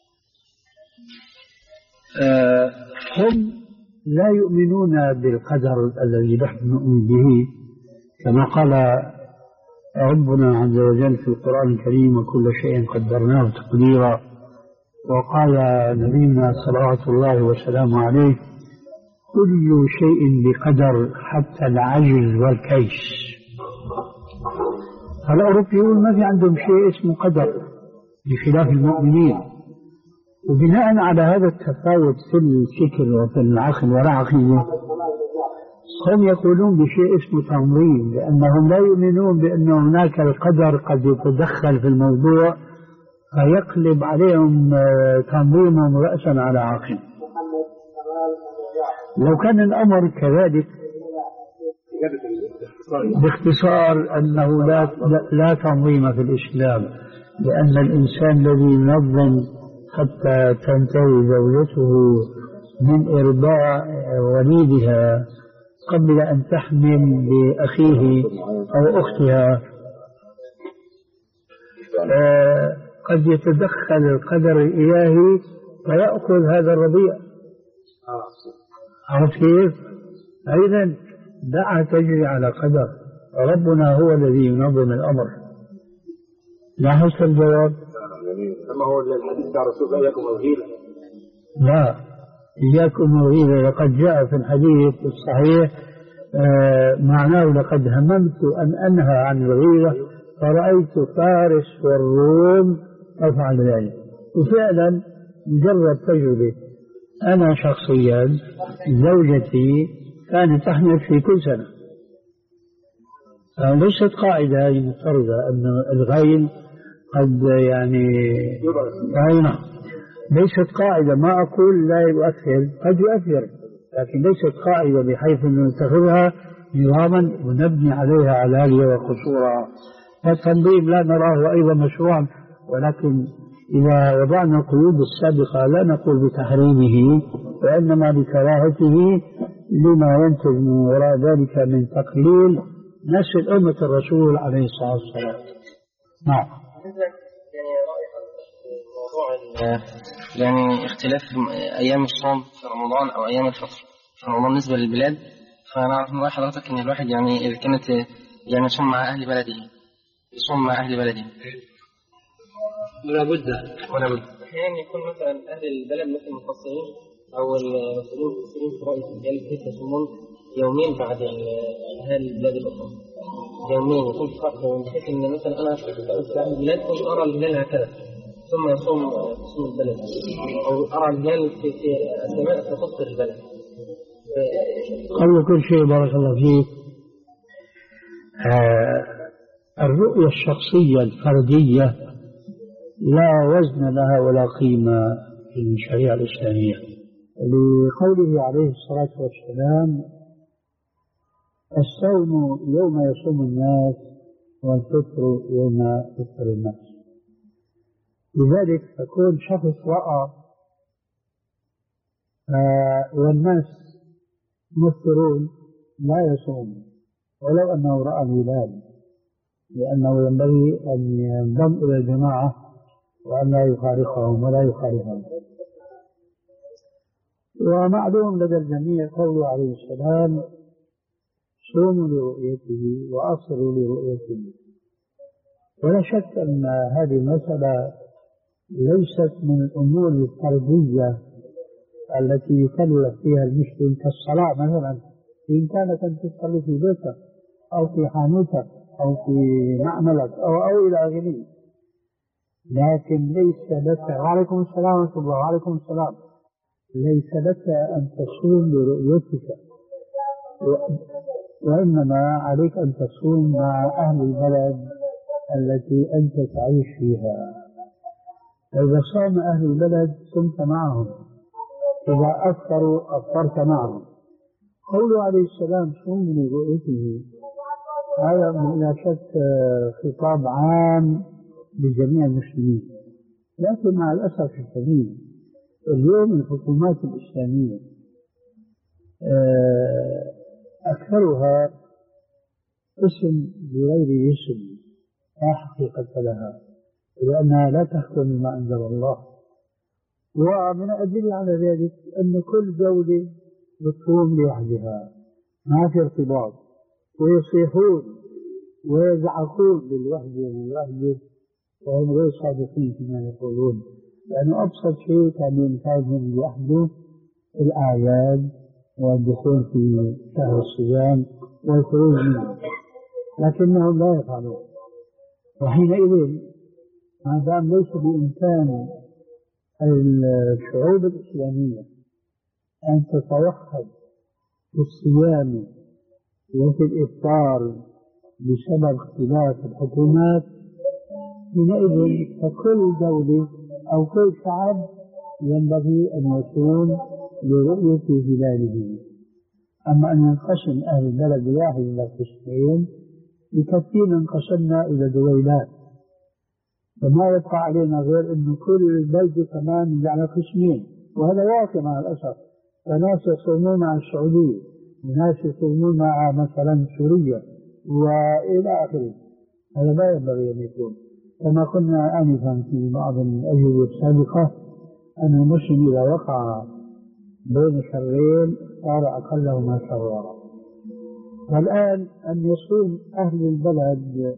آه هم لا يؤمنون بالقدر الذي نحن نؤمن به، كما قال ربنا عز وجل في القرآن الكريم: وكل شيء قدرناه تقديرا. وقال نبينا صلوات الله وسلامه عليه: كل شيء بقدر حتى العجز والكيس. فالأوروبيون ما في عندهم شيء اسمه قدر بخلاف المؤمنين، وبناء على هذا التفاوت في الفكر وفي العقل والعقيدة هم يقولون بشيء اسمه تنظيم، لأنهم لا يؤمنون بأن هناك القدر قد يتدخل في الموضوع فيقلب عليهم تنظيمهم رأسا على عقب. لو كان الأمر كذلك باختصار أنه لا, لا تنظيم في الإسلام، لأن الإنسان الذي ينظم حتى تنتهي زوجته من إرضاع وليدها قبل أن تحمل بأخيه أو أختها، آه قد يتدخل القدر الإلهي فيأخذ هذا الرضيع. عرفت كيف؟ أيضا دعها تجري على قدر، ربنا هو الذي ينظم الأمر. لاحظت الجواب؟ أما هو الحديث بتاع الرسول: إياكم والغيلة. لا، إياكم والغيلة لقد جاء في الحديث الصحيح آه معناه: لقد هممت أن أنهى عن الغيلة فرأيت فارس والروم أفعل ذلك. وفعلا مجرد تجربة، أنا شخصيا زوجتي كانت تحمل في كل سنة. ليست قاعدة هذه مفترضة أن الغيل قد يعني أين ليست قاعدة، ما أقول لا يؤثر، قد يؤثر، لكن ليست قاعدة بحيث أن نتخذها نظاما ونبني عليها علالية وقصورا. فالتنظيم لا نراه أيضا مشروعا، ولكن إذا وضعنا القيود السابقة لا نقول بتحريمه، وإنما بكراهته لما ينتج من وراء ذلك من تقليل نسل أمة الرسول عليه الصلاة والسلام. نعم. يعني اختلاف أيام الصوم في رمضان أو أيام الفطر في رمضان بالنسبة للبلاد، فنعرف من حضرتك إن الواحد يعني إذا كانت يعني يصوم مع أهل بلده يصوم مع أهل بلده ولا بد ولا بد أحيانا يكون مثلا أهل البلد مثل المفسرين أو المسؤولين المفسرين في رأي الرجال بحيث يصومون يومين بعد أهل البلاد الأخرى، يومين يكون فرق، بحيث إن مثلا أنا في أهل البلاد كنت أرى الهلال هكذا ثم يصوم يصوم البلد، أو أرى الهلال في في السماء فتفطر البلد. قبل كل شيء بارك الله فيك، آه الرؤية الشخصية الفردية لا وزن لها ولا قيمة في الشريعة الإسلامية، لقوله عليه الصلاة والسلام: الصوم يوم يصوم الناس والفطر يوم يفطر الناس. لذلك تكون شخص رأى آه والناس مفطرون لا يصوم ولو أنه رأى الهلال، لأنه ينبغي أن ينضم إلى الجماعة وأن لا يخالفهم ولا يخالفهم. ومعلوم لدى الجميع قوله عليه السلام: صوموا لرؤيته وأفطروا لرؤيته. ولا شك أن هذه المسألة ليست من الأمور الفردية التي يكلف فيها المسلم كالصلاة مثلا، إن كانت أن تصلي في بيتك أو في حانوتك أو في معملك أو أو إلى آخره، لكن ليس لك. وعليكم السلام ورحمة الله. وعليكم السلام. ليس لك أن تصوم لرؤيتك، وإنما عليك أن تصوم مع أهل البلد التي أنت تعيش فيها. إذا صام أهل البلد صمت معهم، إذا أفطروا أفطرت معهم. قوله عليه السلام صوموا لرؤيته، هذا لا شك خطاب عام لجميع المسلمين. لكن مع الأسف الشديد اليوم الحكومات الإسلامية أكثرها اسم بغير اسم لا حقيقة لها، لأنها لا تحكم بما أنزل الله. ومن أدل على ذلك أن كل دولة بتصوم لوحدها ما في ارتباط، ويصيحون ويزعقون بالوحدة والوحدة وهم غير صادقين فيما يقولون، لأنه أبسط شيء كان بإمكانهم لوحده الأعياد والدخول في شهر الصيام والخروج منه، لكنهم لا يفعلون. وحينئذ ما دام ليس بإمكان الشعوب الإسلامية أن تتوحد في الصيام وفي الإفطار بسبب اختلاف الحكومات، حينئذ فكل دولة أو كل شعب ينبغي أن يكون لرؤية هلاله. أما أن ينقسم أهل البلد واحد إلى قسمين بكثير انقسمنا إلى دويلات، فما يبقى علينا غير أن كل بلد كمان على قسمين، وهذا واقع مع الأسف. فناس يصومون مع السعودية وناس يصومون مع مثلا سوريا وإلى آخره. هذا لا ينبغي أن يكون. كما قلنا آنفا في بعض الأجوبة السابقة أن المسلم إذا وقع بين شرين صار أقلهما شرا. والآن أن يصوم أهل البلد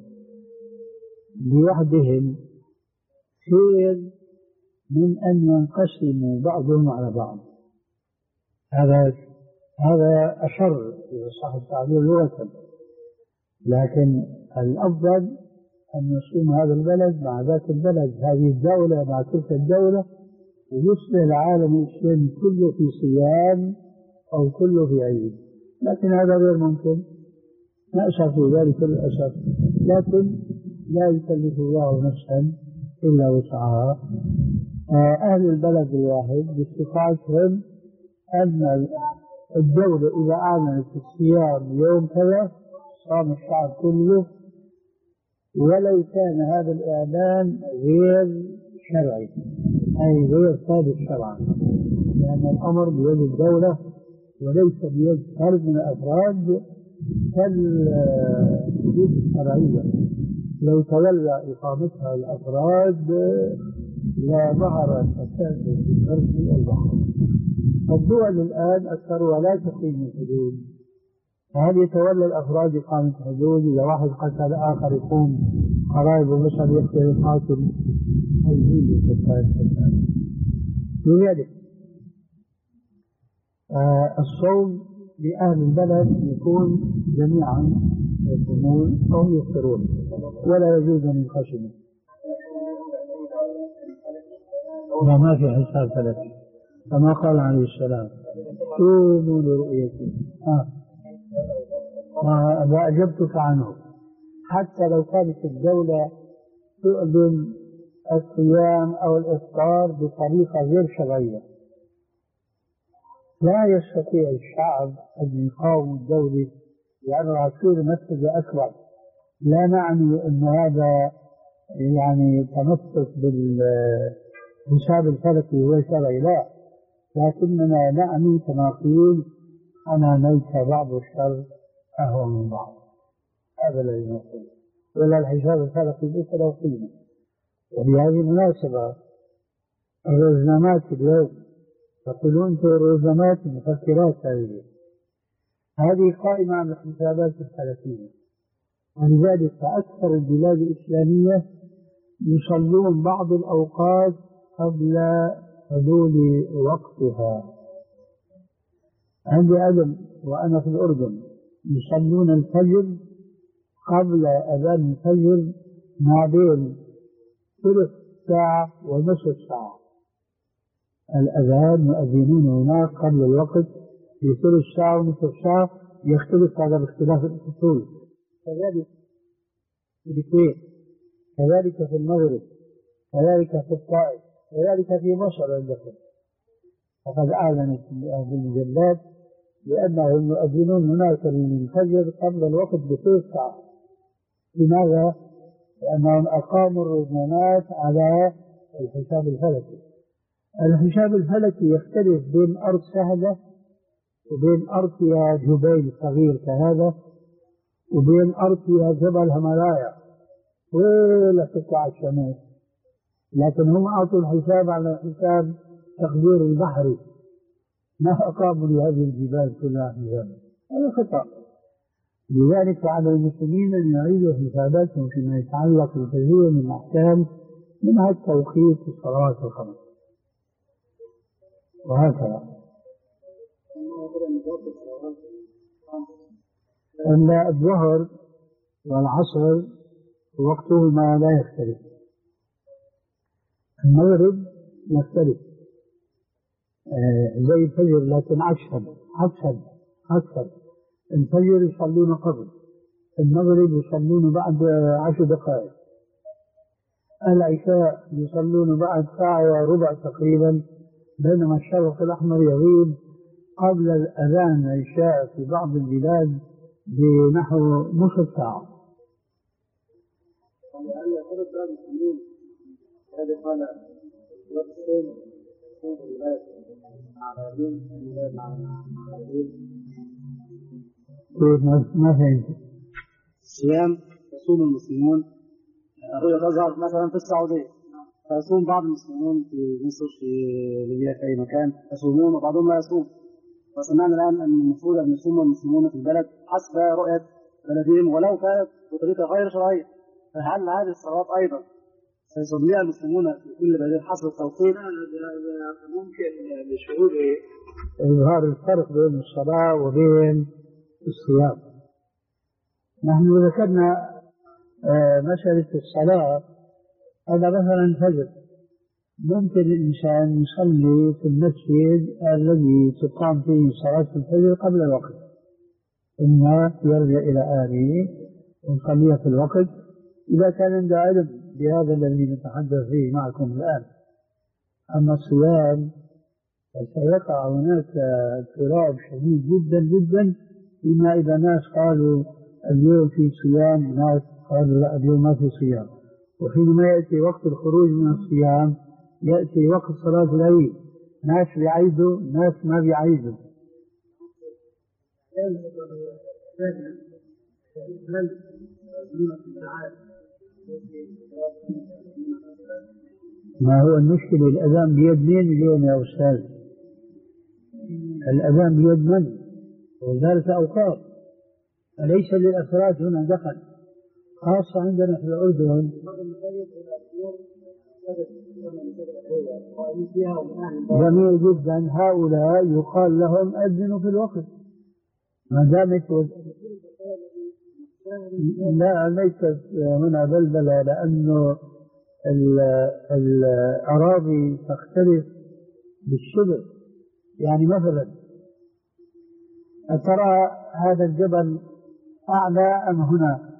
لوحدهم خير من أن ينقسموا بعضهم على بعض. هذا هذا أشر إذا صح التعبير لغة، لكن الأفضل أن يصوم هذا البلد مع ذاك البلد، هذه الدولة مع تلك الدولة، ويصبح العالم الإسلامي كله في صيام أو كله في عيد. لكن هذا غير ممكن، نأسف في ذلك للأسف، لكن لا يكلف الله نفسا إلا وسعها. أهل البلد الواحد باستطاعتهم أن الدولة إذا أعلنت الصيام يوم كذا صام الشعب كله، ولو كان هذا الإعلان غير شرعي أي غير ثابت شرعا، لأن الأمر بيد الدولة وليس بيد فرد من الأفراد كالحدود الشرعية. لو تولى إقامتها الأفراد لا ظهر الفساد في الأرض والبحر. الدول الآن أكثرها لا تقيم الحدود، فهل يتولى الأفراد إقامة الحدود؟ إذا واحد قتل آخر يقوم قرايبه مثلا يقتل القاتل، هيجيب الفساد. لذلك آه الصوم لأهل البلد يكون جميعا يصومون أو يفطرون، ولا يجوز أن ينقسموا. وما في حساب فلكي كما قال عليه السلام صوموا لرؤيته. آه. ما أجبتك عنه. حتى لو كانت الدولة تؤذن الصيام أو الإفطار بطريقة غير شرعية، لا يستطيع الشعب أن يقاوم الدولة لأنها تصير مفسدة أكبر. لا نعني أن هذا يعني تمسك بالحساب الفلكي هو شرعي، لا، لكننا نعني كما قيل أنا نيت بعض الشر أهون من بعض. هذا الذي نقول، ولا الحساب الفلكي ليس له قيمة. وبهذه المناسبة الرزنامات اليوم يقولون في الرزنامات المفكرات هذه هذه قائمة على الحسابات الفلكية، ولذلك فأكثر البلاد الإسلامية يصلون بعض الأوقات قبل حلول وقتها. عندي علم وأنا في الأردن يصلون الفجر قبل أذان الفجر ما بين ثلث ساعة ونصف ساعة. الأذان يؤذنون هناك قبل الوقت بثلث ساعة ونصف ساعة، يختلف هذا باختلاف الفصول. كذلك في الكويت، كذلك في المغرب، كذلك في الطائف، كذلك في مصر عندكم. فقد أعلنت المجلات بأنهم يؤذنون هناك الفجر قبل الوقت بثلث ساعة. لماذا؟ لأنهم أقاموا الرهانات على الحساب الفلكي. الحساب الفلكي يختلف بين أرض سهلة وبين أرض فيها جبيل صغير كهذا، وبين أرض فيها جبل هيمالايا ولا تطلع الشمس، لكن هم أعطوا الحساب على حساب تقدير البحري، ما أقاموا لهذه الجبال كلها حسابا. هذا خطأ. لذلك فعلى المسلمين أن يعيدوا حساباتهم فيما يتعلق بكثير من الأحكام، منها التوقيت في الصلوات الخمس وهكذا. أن الظهر والعصر وقتهما لا يختلف، المغرب يختلف آه زي الفجر، لكن عكسا عكسا عكسا الفجر يصلون قبل، المغرب يصلون بعد عشر دقائق، العشاء يصلون بعد ساعة وربع تقريبا، بينما الشرق الأحمر يغيب قبل الأذان العشاء في بعض البلاد بنحو نصف ساعة. كيف ما فهمت؟ الصيام يصوم المسلمون، الرؤيا تظهر مثلا في السعودية، فيصوم بعض المسلمون في مصر في ليبيا في أي مكان يصومون وبعضهم لا يصوم. وسمعنا الآن أن المفروض أن يصوم المسلمون في البلد حسب رؤية بلدهم ولو كانت بطريقة غير شرعية، فهل هذه الصلوات أيضا سيصليها المسلمون في كل بلد حسب التوقيت؟ ممكن لشهود إظهار الفرق بين الصلاة وبين الصيام. نحن ذكرنا مسألة الصلاة، هذا مثلا الفجر ممكن الإنسان يصلي في المسجد الذي تقام فيه صلاة الفجر قبل الوقت، ثم يرجع إلى أهله ويصليها في الوقت إذا كان عنده علم بهذا الذي نتحدث فيه معكم الآن. أما الصيام فسيقع هناك اضطراب شديد جدا جدا، إما إذا ناس قالوا اليوم في صيام، ناس قالوا لا اليوم ما في صيام، وحينما يأتي وقت الخروج من الصيام يأتي وقت صلاة العيد، ناس بيعيدوا ناس ما بيعيدوا. ما هو المشكلة؟ الأذان بيد مين اليوم يا أستاذ؟ الأذان بيد من؟ وذلك أوقات، أليس للأفراد هنا دخل، خاصة عندنا في الأردن. جميل جدا، هؤلاء يقال لهم أذنوا في الوقت ما دامت و... لا ليست هنا بلبلة، لأنه الأراضي تختلف بالشبه. يعني مثلا أترى هذا الجبل أعلى أم هنا؟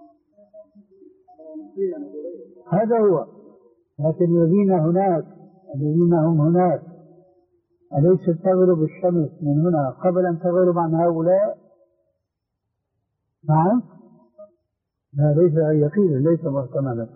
هذا هو، لكن الذين هناك الذين هم هناك أليست تغرب الشمس من هنا قبل أن تغرب عن هؤلاء؟ نعم، لا ليس يقينا، ليس محتملا.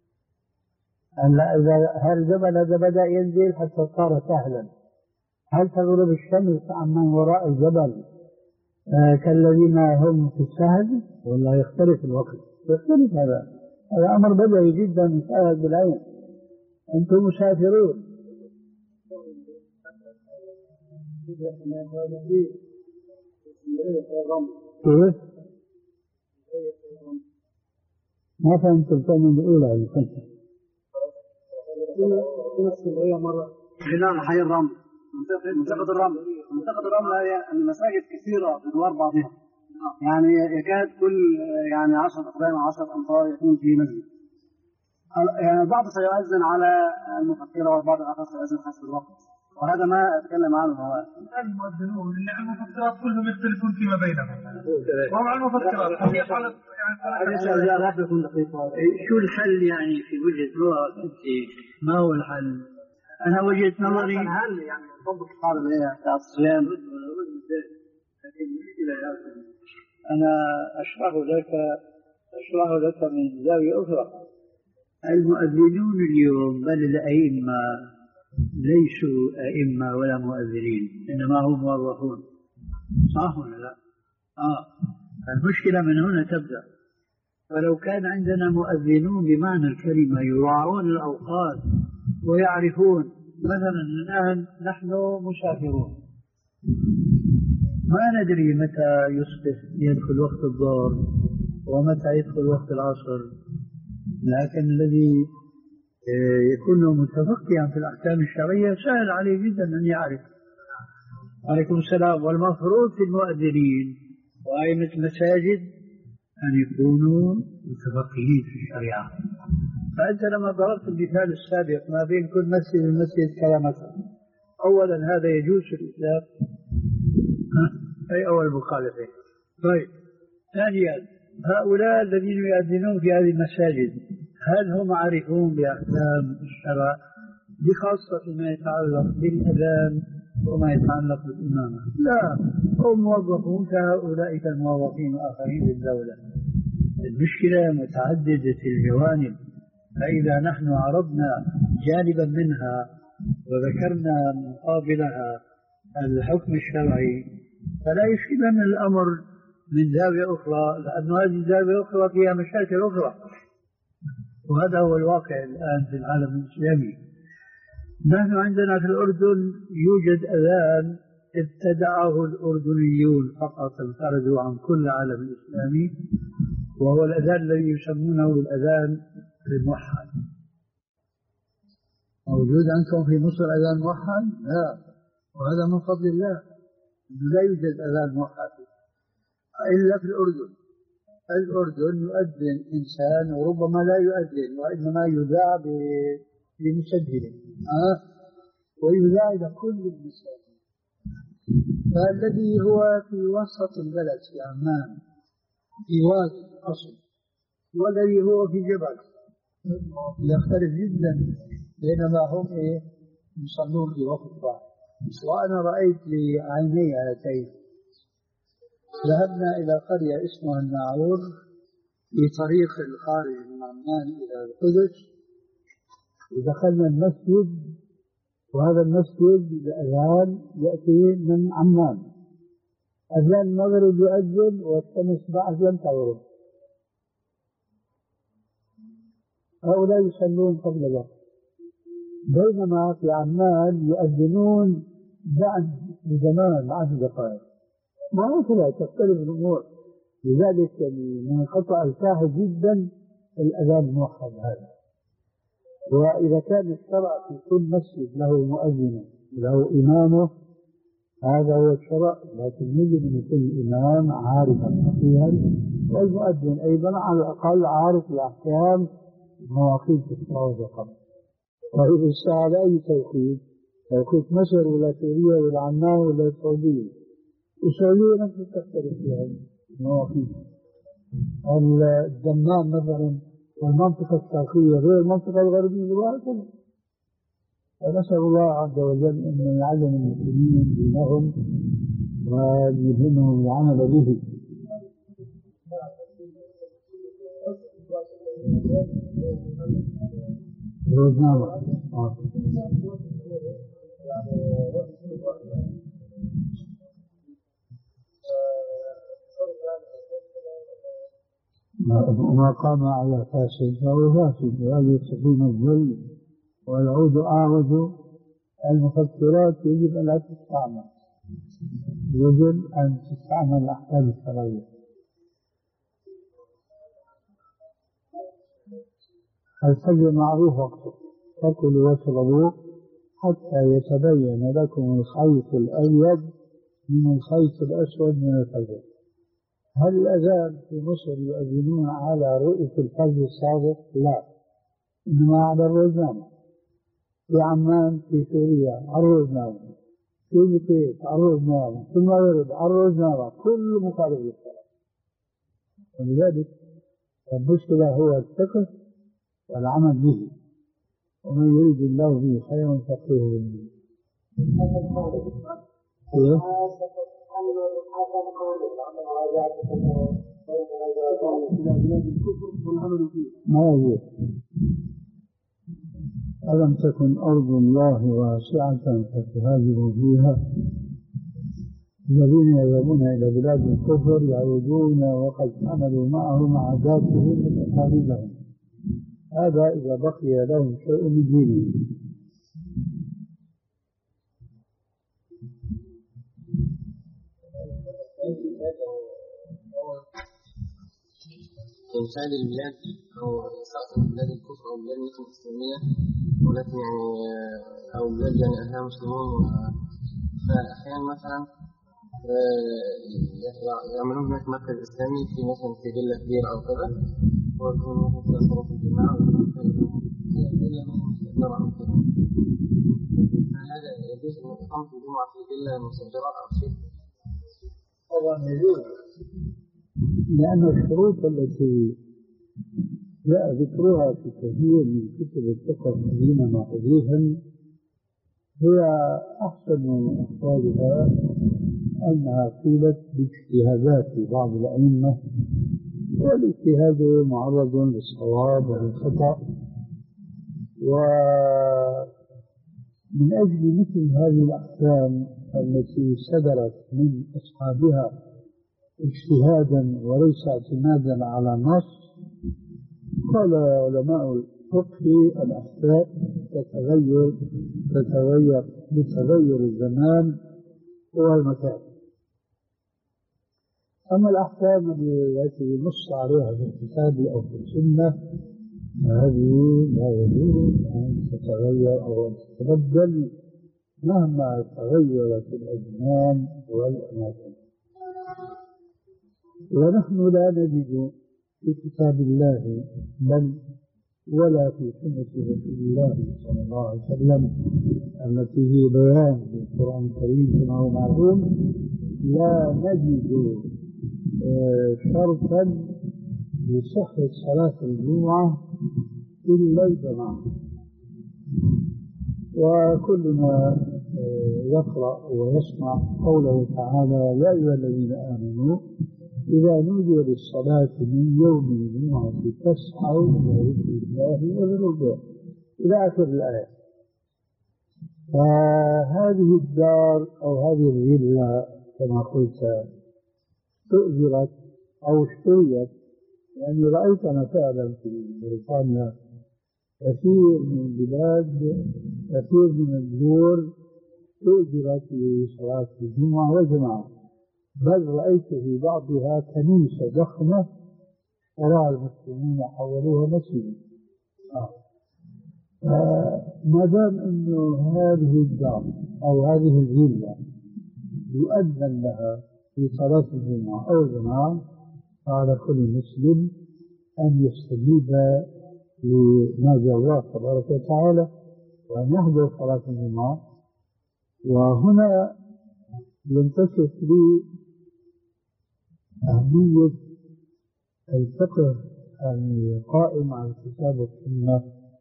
هل الجبل هذا بدأ ينزل حتى صار سهلا؟ هل تغرب الشمس عمن وراء الجبل آه كالذين هم في السهل، ولا يختلف الوقت؟ يختلف. هذا هذا أمر بديهي جدا يشاهد بالعين، أنتم مسافرون. كيف؟ ما فهمت الكلمة الأولى اللي قلتها. في اسكندرية مرة خلال حي الرمل، منطقة الرمل، منطقة الرمل هي المساجد كثيرة بجوار بعضها، يعني يكاد كل يعني عشر أقدام أو عشر أمتار يكون في مسجد. يعني البعض سيؤذن على المفكرة والبعض الآخر سيؤذن حسب الوقت، وهذا ما أتكلم عنه هو المؤذنون اللي على المفكرات كلهم يختلفون فيما بينهم. ومع المفكرات يفعل يعني شو الحل يعني في وجهة نظرك أنت؟ ما هو الحل؟ أنا وجهة نظري يعني نطبق القاعدة اللي هي بتاعت الصيام. أنا أشرح لك أشرح لك من زاوية أخرى. المؤذنون اليوم بل الأئمة ليسوا أئمة ولا مؤذنين، إنما هم موظفون، صح ولا لا؟ آه. المشكلة من هنا تبدأ. فلو كان عندنا مؤذنون بمعنى الكلمة يراعون الأوقات ويعرفون، مثلا الآن نحن مسافرون ما ندري متى يصبح يدخل وقت الظهر ومتى يدخل وقت العصر، لكن الذي يكون متفقها في الأحكام الشرعية سهل عليه جدا أن يعرف. عليكم السلام. والمفروض في المؤذنين وأئمة المساجد أن يكونوا متفقهين في الشريعة. فأنت لما ضربت المثال السابق ما بين كل مسجد ومسجد كذا مثلا، أولا هذا يجوز في الإسلام، أي أول مخالفة. طيب، ثانيا هؤلاء الذين يؤذنون في هذه المساجد هل هم عارفون بأحكام الشرع بخاصة ما يتعلق بالأذان وما يتعلق بالإمامة؟ لا، هم موظفون كهؤلاء الموظفين الآخرين بالدولة. المشكلة متعددة الجوانب، فإذا نحن عرضنا جانبا منها وذكرنا مقابلها الحكم الشرعي فلا يشكلنا الأمر من زاوية أخرى، لأن هذه الزاوية الأخرى فيها مشاكل أخرى، وهذا هو الواقع الآن في العالم الإسلامي. نحن عندنا في الأردن يوجد أذان ابتدعه الأردنيون فقط، انفردوا عن كل العالم الإسلامي، وهو الأذان الذي يسمونه الأذان الموحد. موجود عندكم في مصر أذان موحد؟ لا، وهذا من فضل الله، لا يوجد أذان موحد إلا في الأردن. الأردن يؤذن إنسان وربما لا يؤذن وإنما يذاع بمسجله أه؟ ويذاع إلى كل المساجد. فالذي هو في وسط البلد في عمان في وادي الأصل والذي هو في جبل يختلف جدا، بينما هم إيه يصلون في وقت واحد. وأنا رأيت بعيني هاتين، ذهبنا إلى قرية اسمها الناعور في طريق الخارج من عمان إلى القدس، ودخلنا المسجد، وهذا المسجد الأذان يأتي من عمان، أذان المغرب يؤذن والشمس بعد لم تغرب. هؤلاء يصلون قبل الوقت، بينما في عمان يؤذنون بعد بزمان عشر دقائق. ما هكذا تختلف الأمور، لذلك من الخطأ الفاحش جدا الأذان الموحد هذا. وإذا كان الشرع في كل مسجد له مؤذن له إمامه هذا هو الشرع، لكن يجب أن يكون الإمام عارفا فقيها والمؤذن أيضا على الأقل عارف الأحكام مواقيت الصلاة والقبر. وإذا استعاد أي توقيت، توقيت مصر ولا سوريا ولا عمان ولا السعودية، السعودية نفسها تختلف فيها المواقيت. الدمام مثلا والمنطقة الشرقية غير المنطقة الغربية وهكذا. فنسأل الله عز وجل أن يعلم المسلمين دينهم ويلهمهم العمل به. وما قام على فاسد فهو فاسد، وهذه السفينة الظل والعود أعوج. المفكرات يجب أن لا تستعمل. يجب أن تستعمل الأحكام الشرعية. الفجر معروف وقته، فكلوا واشربوا حتى يتبين لكم الخيط الأبيض من الخيط الأسود من الفجر. هل الأذان في مصر يؤذنون على رؤية الفجر الصادق؟ لا، إنما على الروزنامة. في عمان في سوريا على الروزنامة، في الكويت على الروزنامة، في المغرب على الروزنامة، كل مخالف للصلاة. ولذلك المشكلة هو الفقه والعمل به، ومن يريد الله به خيرا يفقهه في الدين. ما يجوز. ألم تكن أرض الله واسعة فتهاجروا فيها؟ الذين يذهبون إلى بلاد الكفر يعودون وقد حملوا معهم عاداتهم وتقاليدهم، هذا إذا بقي لهم شيء من دينهم. إنشاء البلاد أو سواء بلاد الكفر أو بلاد الإسلامية ولكن يعني أو بلاد يعني أهلها مسلمون، فأحيانا مثلا يعملون هناك مركز إسلامي في مثلا في فيلا كبيرة أو كذا، ويكون مثلا في صلاة الجماعة فيلا مسجرة أو كذا. هذا يجوز أن إقامة الجمعة في فيلا مسجرة أو شيء؟ طبعا يجوز، لأن الشروط التي جاء ذكرها في كثير من كتب الفقه قديما وحديثا هي أحسن من أحوالها أنها قيلت باجتهادات بعض الأئمة، والاجتهاد معرض للصواب والخطأ، ومن أجل مثل هذه الأحكام التي صدرت من أصحابها اجتهادا وليس اعتمادا على نص، قال علماء الفقه الأحكام تتغير تتغير بتغير الزمان والمكان. أما الأحكام التي نص عليها في الكتاب أو في السنة هذه لا يجوز أن تتغير أو أن تتبدل مهما تغيرت الأزمان والأماكن. ونحن لا نجد في كتاب الله بل ولا في سنة رسول الله صلى الله عليه وسلم التي هي بيان بالقرآن الكريم كما هو معلوم، لا نجد شرطا لصحة صلاة الجمعة إلا الجماعة. وكلنا يقرأ ويسمع قوله تعالى: يا أيها الذين آمنوا إذا نودي للصلاة من يوم الجمعة فاسعوا إلى ذكر الله وذروا البيع إلى آخر الآية. فهذه الدار أو هذه الفيلا كما قلت استؤجرت أو اشتريت، يعني رأيت أنا فعلا في بريطانيا كثير من البلاد كثير من الدور استؤجرت لصلاة الجمعة والجماعة، بل رأيت في بعضها كنيسة ضخمة وراء المسلمين حولوها مسجدا. آه. آه. ما دام أنه هذه الدار أو هذه الفيلا يؤذن لها في صلاة الجمعة أو الجماعة، فعلى كل مسلم أن يستجيب لما جاء الله تبارك وتعالى وأن يحضر صلاة الجمعة. وهنا ينكشف لي أهمية الفقه القائم على الكتاب والسنة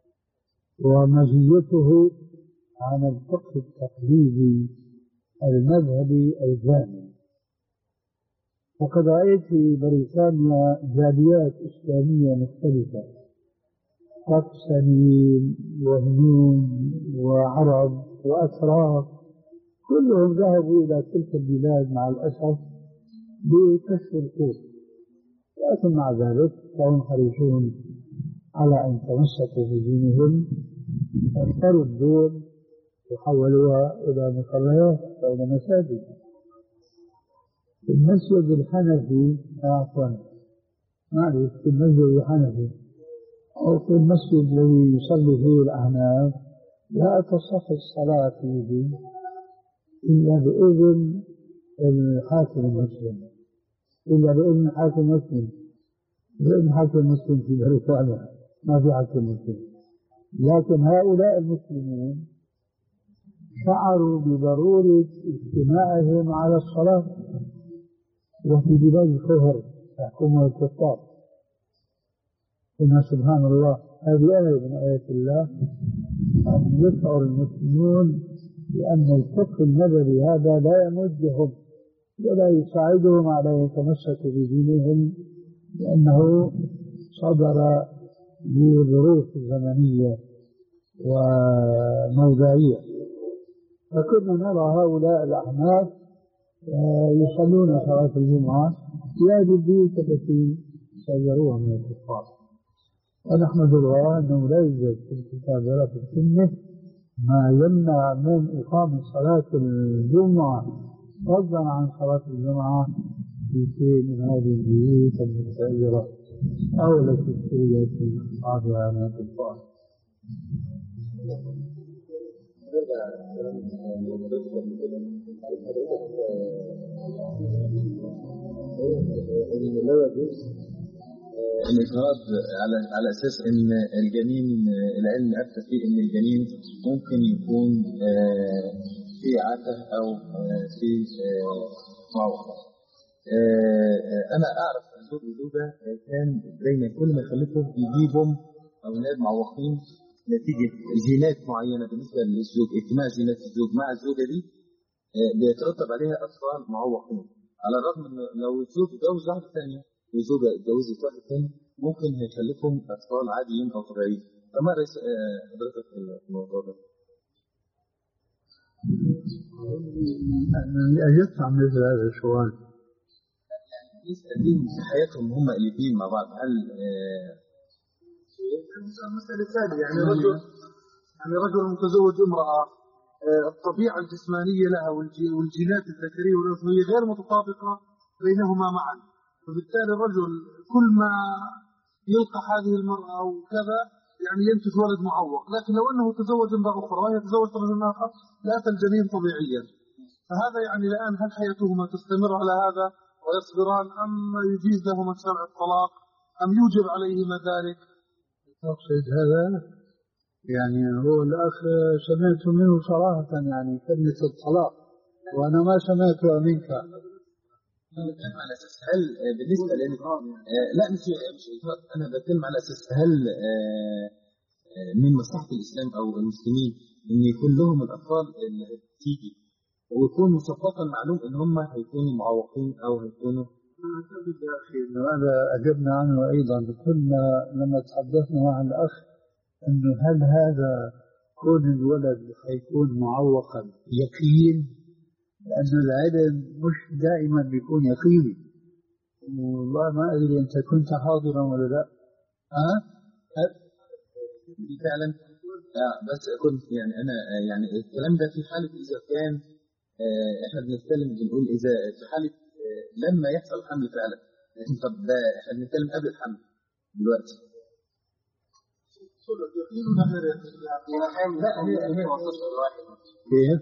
ومزيته عن الفقه التقليدي المذهبي الجامع. فقد رأيت في بريطانيا جاليات إسلامية مختلفة، باكستانيين وهنود وعرب وأتراك، كلهم ذهبوا إلى تلك البلاد مع الأسف بكشف القوت، لكن مع ذلك كانوا حريصون على أن تمسكوا بدينهم، فاشتروا الدور وحولوها إلى مصليات وإلى مساجد. في المسجد الحنفي عفوا معلش في المسجد الحنفي أو في المسجد الذي يصلي فيه الأحناف لا تصح الصلاة فيه إلا بإذن الحاكم المسلم، إلا بإذن الحاكم المسلم، بإذن الحاكم المسلم في بريطانيا ما في حاكم مسلم. لكن هؤلاء المسلمون شعروا بضرورة اجتماعهم على الصلاة، وفي بلاد الكفر يحكمها الكفار. إن سبحان الله هذه آية من آيات الله أن يشعر المسلمون بأن الفقه النبوي هذا لا يمدهم ولا يساعدهم على يتمسكوا بدينهم، لأنه صدر بظروف زمنية وموضعية. فكنا نرى هؤلاء الأحناف يصلون صلاة الجمعة في هذه البيوت التي صدروها من الكفار، ونحمد الله أنه لا يوجد في الكتاب ولا في السنة ما يمنع من إقامة صلاة الجمعة فضلا عن صلاة الجمعة في شيء من هذه البيوت المتغيرة أو التي اشتريت في أصحابها من الكفار. الإفراد على على أساس إن الجنين العلم أفتى فيه إن الجنين ممكن يكون في عته أو في معوقة. أنا أعرف زوج وزوجة كان دايما كل ما يخلفوا يجيبهم أولاد معوقين نتيجة جينات معينة بالنسبة للزوج، اجتماع جينات الزوج مع الزوجة دي بيترتب عليها أطفال معوقين، على الرغم إن لو الزوج اتجوز واحدة ثانية وزوجة اتجوزت واحد ثاني ممكن هيخلفهم أطفال عاديين أو طبيعيين. فما رأي حضرتك في الموضوع ده؟ أنا أجبت عن مثل هذا السؤال. يسأل بيهم في حياتهم هم الاثنين مع بعض، هل مسألة ثانية يعني رجل يعني رجل متزوج امرأة الطبيعة الجسمانية لها والجينات الذكرية والأنثوية غير متطابقة بينهما معا، فبالتالي الرجل كل ما يلقى هذه المرأة وكذا يعني ينتج ولد معوق، لكن لو أنه تزوج امرأة أخرى وهي تزوجت رجل آخر لا الجنين طبيعيا. فهذا يعني الآن هل حياتهما تستمر على هذا ويصبران أم يجيز لهما شرع الطلاق أم يوجب عليهما ذلك؟ أقصد هذا يعني هو الأخ سمعت منه صراحة يعني كلمة الطلاق وأنا ما سمعتها منك. على أساس هل بالنسبة لأن آه لا مش مش أنا بتكلم على أساس هل آه من مصلحة الإسلام أو المسلمين إن يكون لهم الأطفال اللي هتيجي ويكون مسبقا معلوم إن هم هيكونوا معوقين أو هيكونوا. يا أخي إنه هذا أجبنا عنه أيضا. كنا لما تحدثنا مع الأخ إنه هل هذا كون الولد حيكون معوقا يقين، لأن العلم مش دائما بيكون يقيني. والله ما أدري أنت كنت حاضرا ولا لا. ها؟ أه؟ فعلا آه بس كنت يعني أنا يعني الكلام ده في حالة إذا كان آه إحنا بنتكلم بنقول إذا في حالة آه لما يحصل حمل فعلا، لكن طب ده إحنا بنتكلم قبل الحمل دلوقتي. لا هي هي خمستاشر الواحد. كيف؟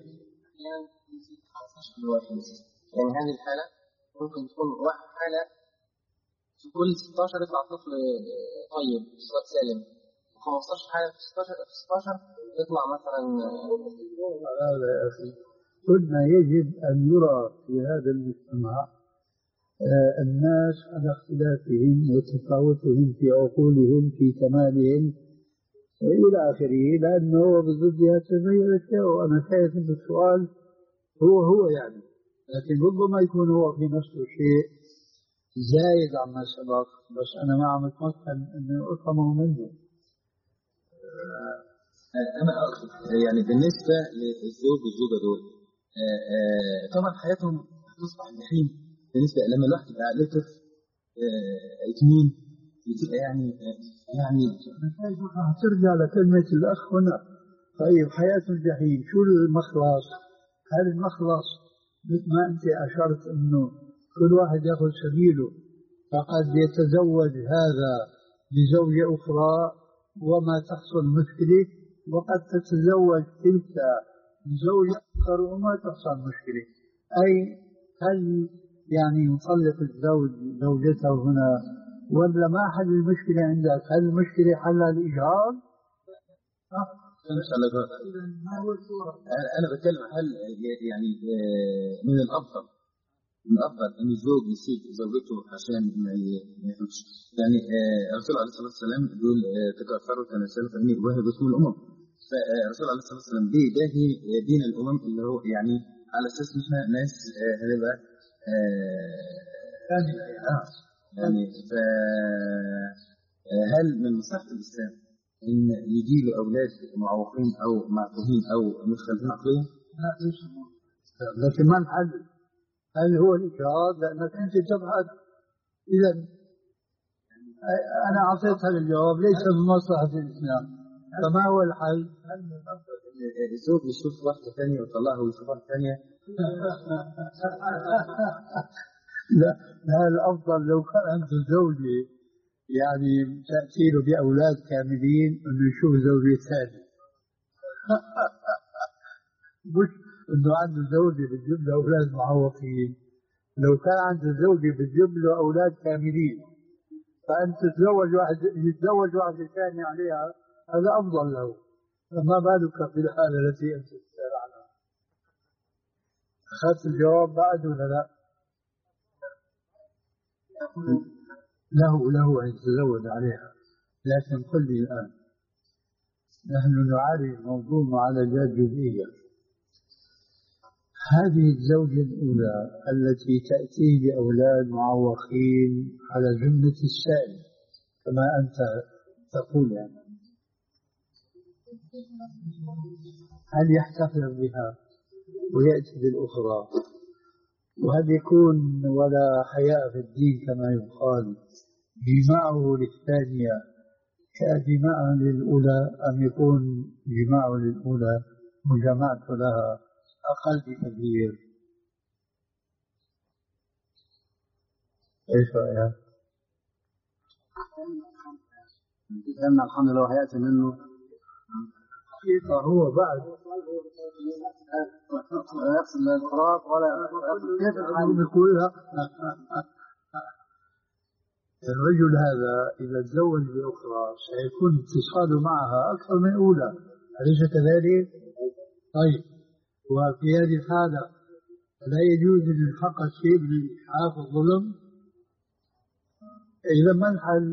يعني هذه الحالة ممكن تكون واحد حالة في كل ستاشر يطلع طفل طيب سالم، وخمستاشر حالة في ستاشر في ستاشر يطلع مثلا. هذا يا أخي قلنا يجب أن يرى في هذا المجتمع الناس على اختلافهم وتفاوتهم في عقولهم في كمالهم إلى آخره، لأنه هو بضدها تغير الشيء. وأنا شايف أن السؤال هو هو يعني، لكن ربما يكون هو في نفسه شيء زايد عما سبق، بس أنا ما عم أتمكن أنه أفهمه منه. أنا أقصد يعني بالنسبة للزوج والزوجة دول طبعا حياتهم هتصبح جحيم بالنسبة لما الواحد يبقى عائلته اثنين بتبقى يعني يعني ترجع لكلمة الأخ هنا. طيب حياة الجحيم شو المخلص؟ هل المخلص مثل ما أنت أشرت أنه كل واحد يأخذ سبيله، فقد يتزوج هذا بزوجة أخرى وما تحصل مشكلة، وقد تتزوج تلك بزوجة أخرى وما تحصل مشكلة. أي هل يعني يطلق الزوج زوجته هنا ولا ما حل المشكلة عندك؟ هل المشكلة حلها الإجهاض؟ أنا بتكلم هل يعني من الأفضل من الأفضل أن الزوج يسيب زوجته عشان ما يفهمش. يعني الرسول عليه الصلاة والسلام يقول تكاثروا تناسلوا فإني أباهيكم الأمم. فالرسول عليه الصلاة والسلام بيباهي دين الأمم اللي هو يعني على أساس إن إحنا ناس هنبقى يعني فهل من مصلحة الإسلام إن يجيب أولاد معوقين أو معتوهين أو مختلفين عقليا؟ لكن ما الحل؟ هل هو الإجهاض؟ لأنك أنت تبحث. إذا أنا أعطيت هذا الجواب ليس من مصلحة الإسلام، فما هو الحل؟ هل من الأفضل إن الزوج يشوف واحدة ثانية ويطلعها ويشوف واحدة ثانية؟ لا لا، الأفضل لو كان عنده زوجة يعني تأتي له بأولاد كاملين إنه يشوف زوجة ثانية. مش إنه عنده زوجة بتجيب له أولاد معوقين. لو كان عنده زوجة بتجيب له أولاد كاملين فأنت تتزوج واحد يتزوج واحدة ثانية عليها، هذا أفضل له. فما بالك في الحالة التي أنت تسأل عنها؟ أخذت الجواب بعد ولا لا؟ له له أن يتزوج عليها، لكن قل لي الآن نحن نعالج موضوع معالجات جزئية. هذه الزوجة الأولى التي تأتي بأولاد معوقين على ذمة السائل كما أنت تقول يعني، هل يحتفظ بها ويأتي بالأخرى؟ وهل يكون ولا حياء في الدين كما يقال جماعه للثانية كجماعه للأولى، أم يكون جماعه للأولى وجماعته لها أقل بكثير؟ إيش رأيك؟ لأن الحمد لله هيأتي منه هو بعد يقصد الانفراد ولا كيف يقولها. الرجل هذا إذا تزوج بأخرى سيكون اتصاله معها أكثر من أولى، أليس كذلك؟ طيب، وفي هذه الحالة لا يجوز أن يلحق الشيء بالإلحاق والظلم. إذا ما الحل؟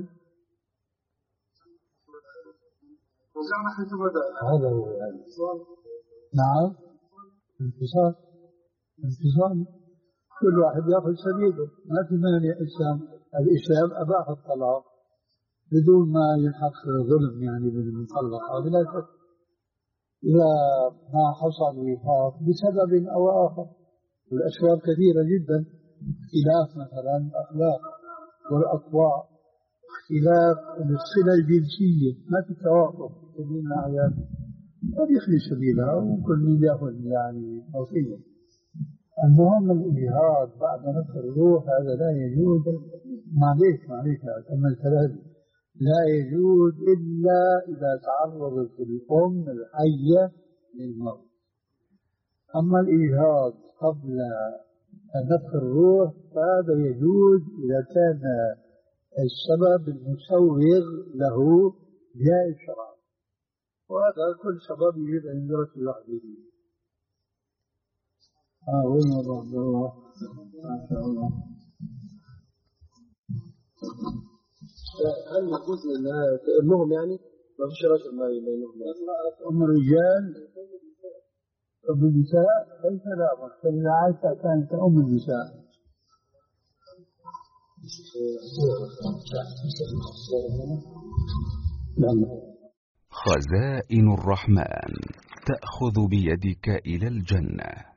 هذا هو يعني. نعم، انفصال انفصال كل واحد يأخذ سبيله، ما في مانع. الإسلام الإسلام أباح الطلاق بدون ما يلحق ظلم يعني بالمطلقة بلا شك، إذا ما حصل وفاق بسبب أو آخر. والأسباب كثيرة جدا، اختلاف مثلا الأخلاق والأطباع، اختلاف الصلة الجنسية، ما في توافق بين الأعيان، قد يخلي سبيلها وكل من يأخذ يعني نصيبه. المهم الإجهاض بعد نفخ الروح هذا لا يجوز. معليش معليش أكمل كلامي، لا يجوز إلا إذا تعرضت الأم الحية للموت. أما الإجهاض قبل نفخ الروح فهذا يجوز إذا كان السبب المسوغ له جائز شرعا، وهذا كل سبب يجب أن يدرس لوحده. آه وين الله ما شاء الله. هل يجوز أمهم يعني ما فيش رجل ما بينهم؟ أم الرجال أم النساء ليس لا بأس، إذا عائشة كانت أم النساء. خزائن الرحمن تأخذ بيدك إلى الجنة.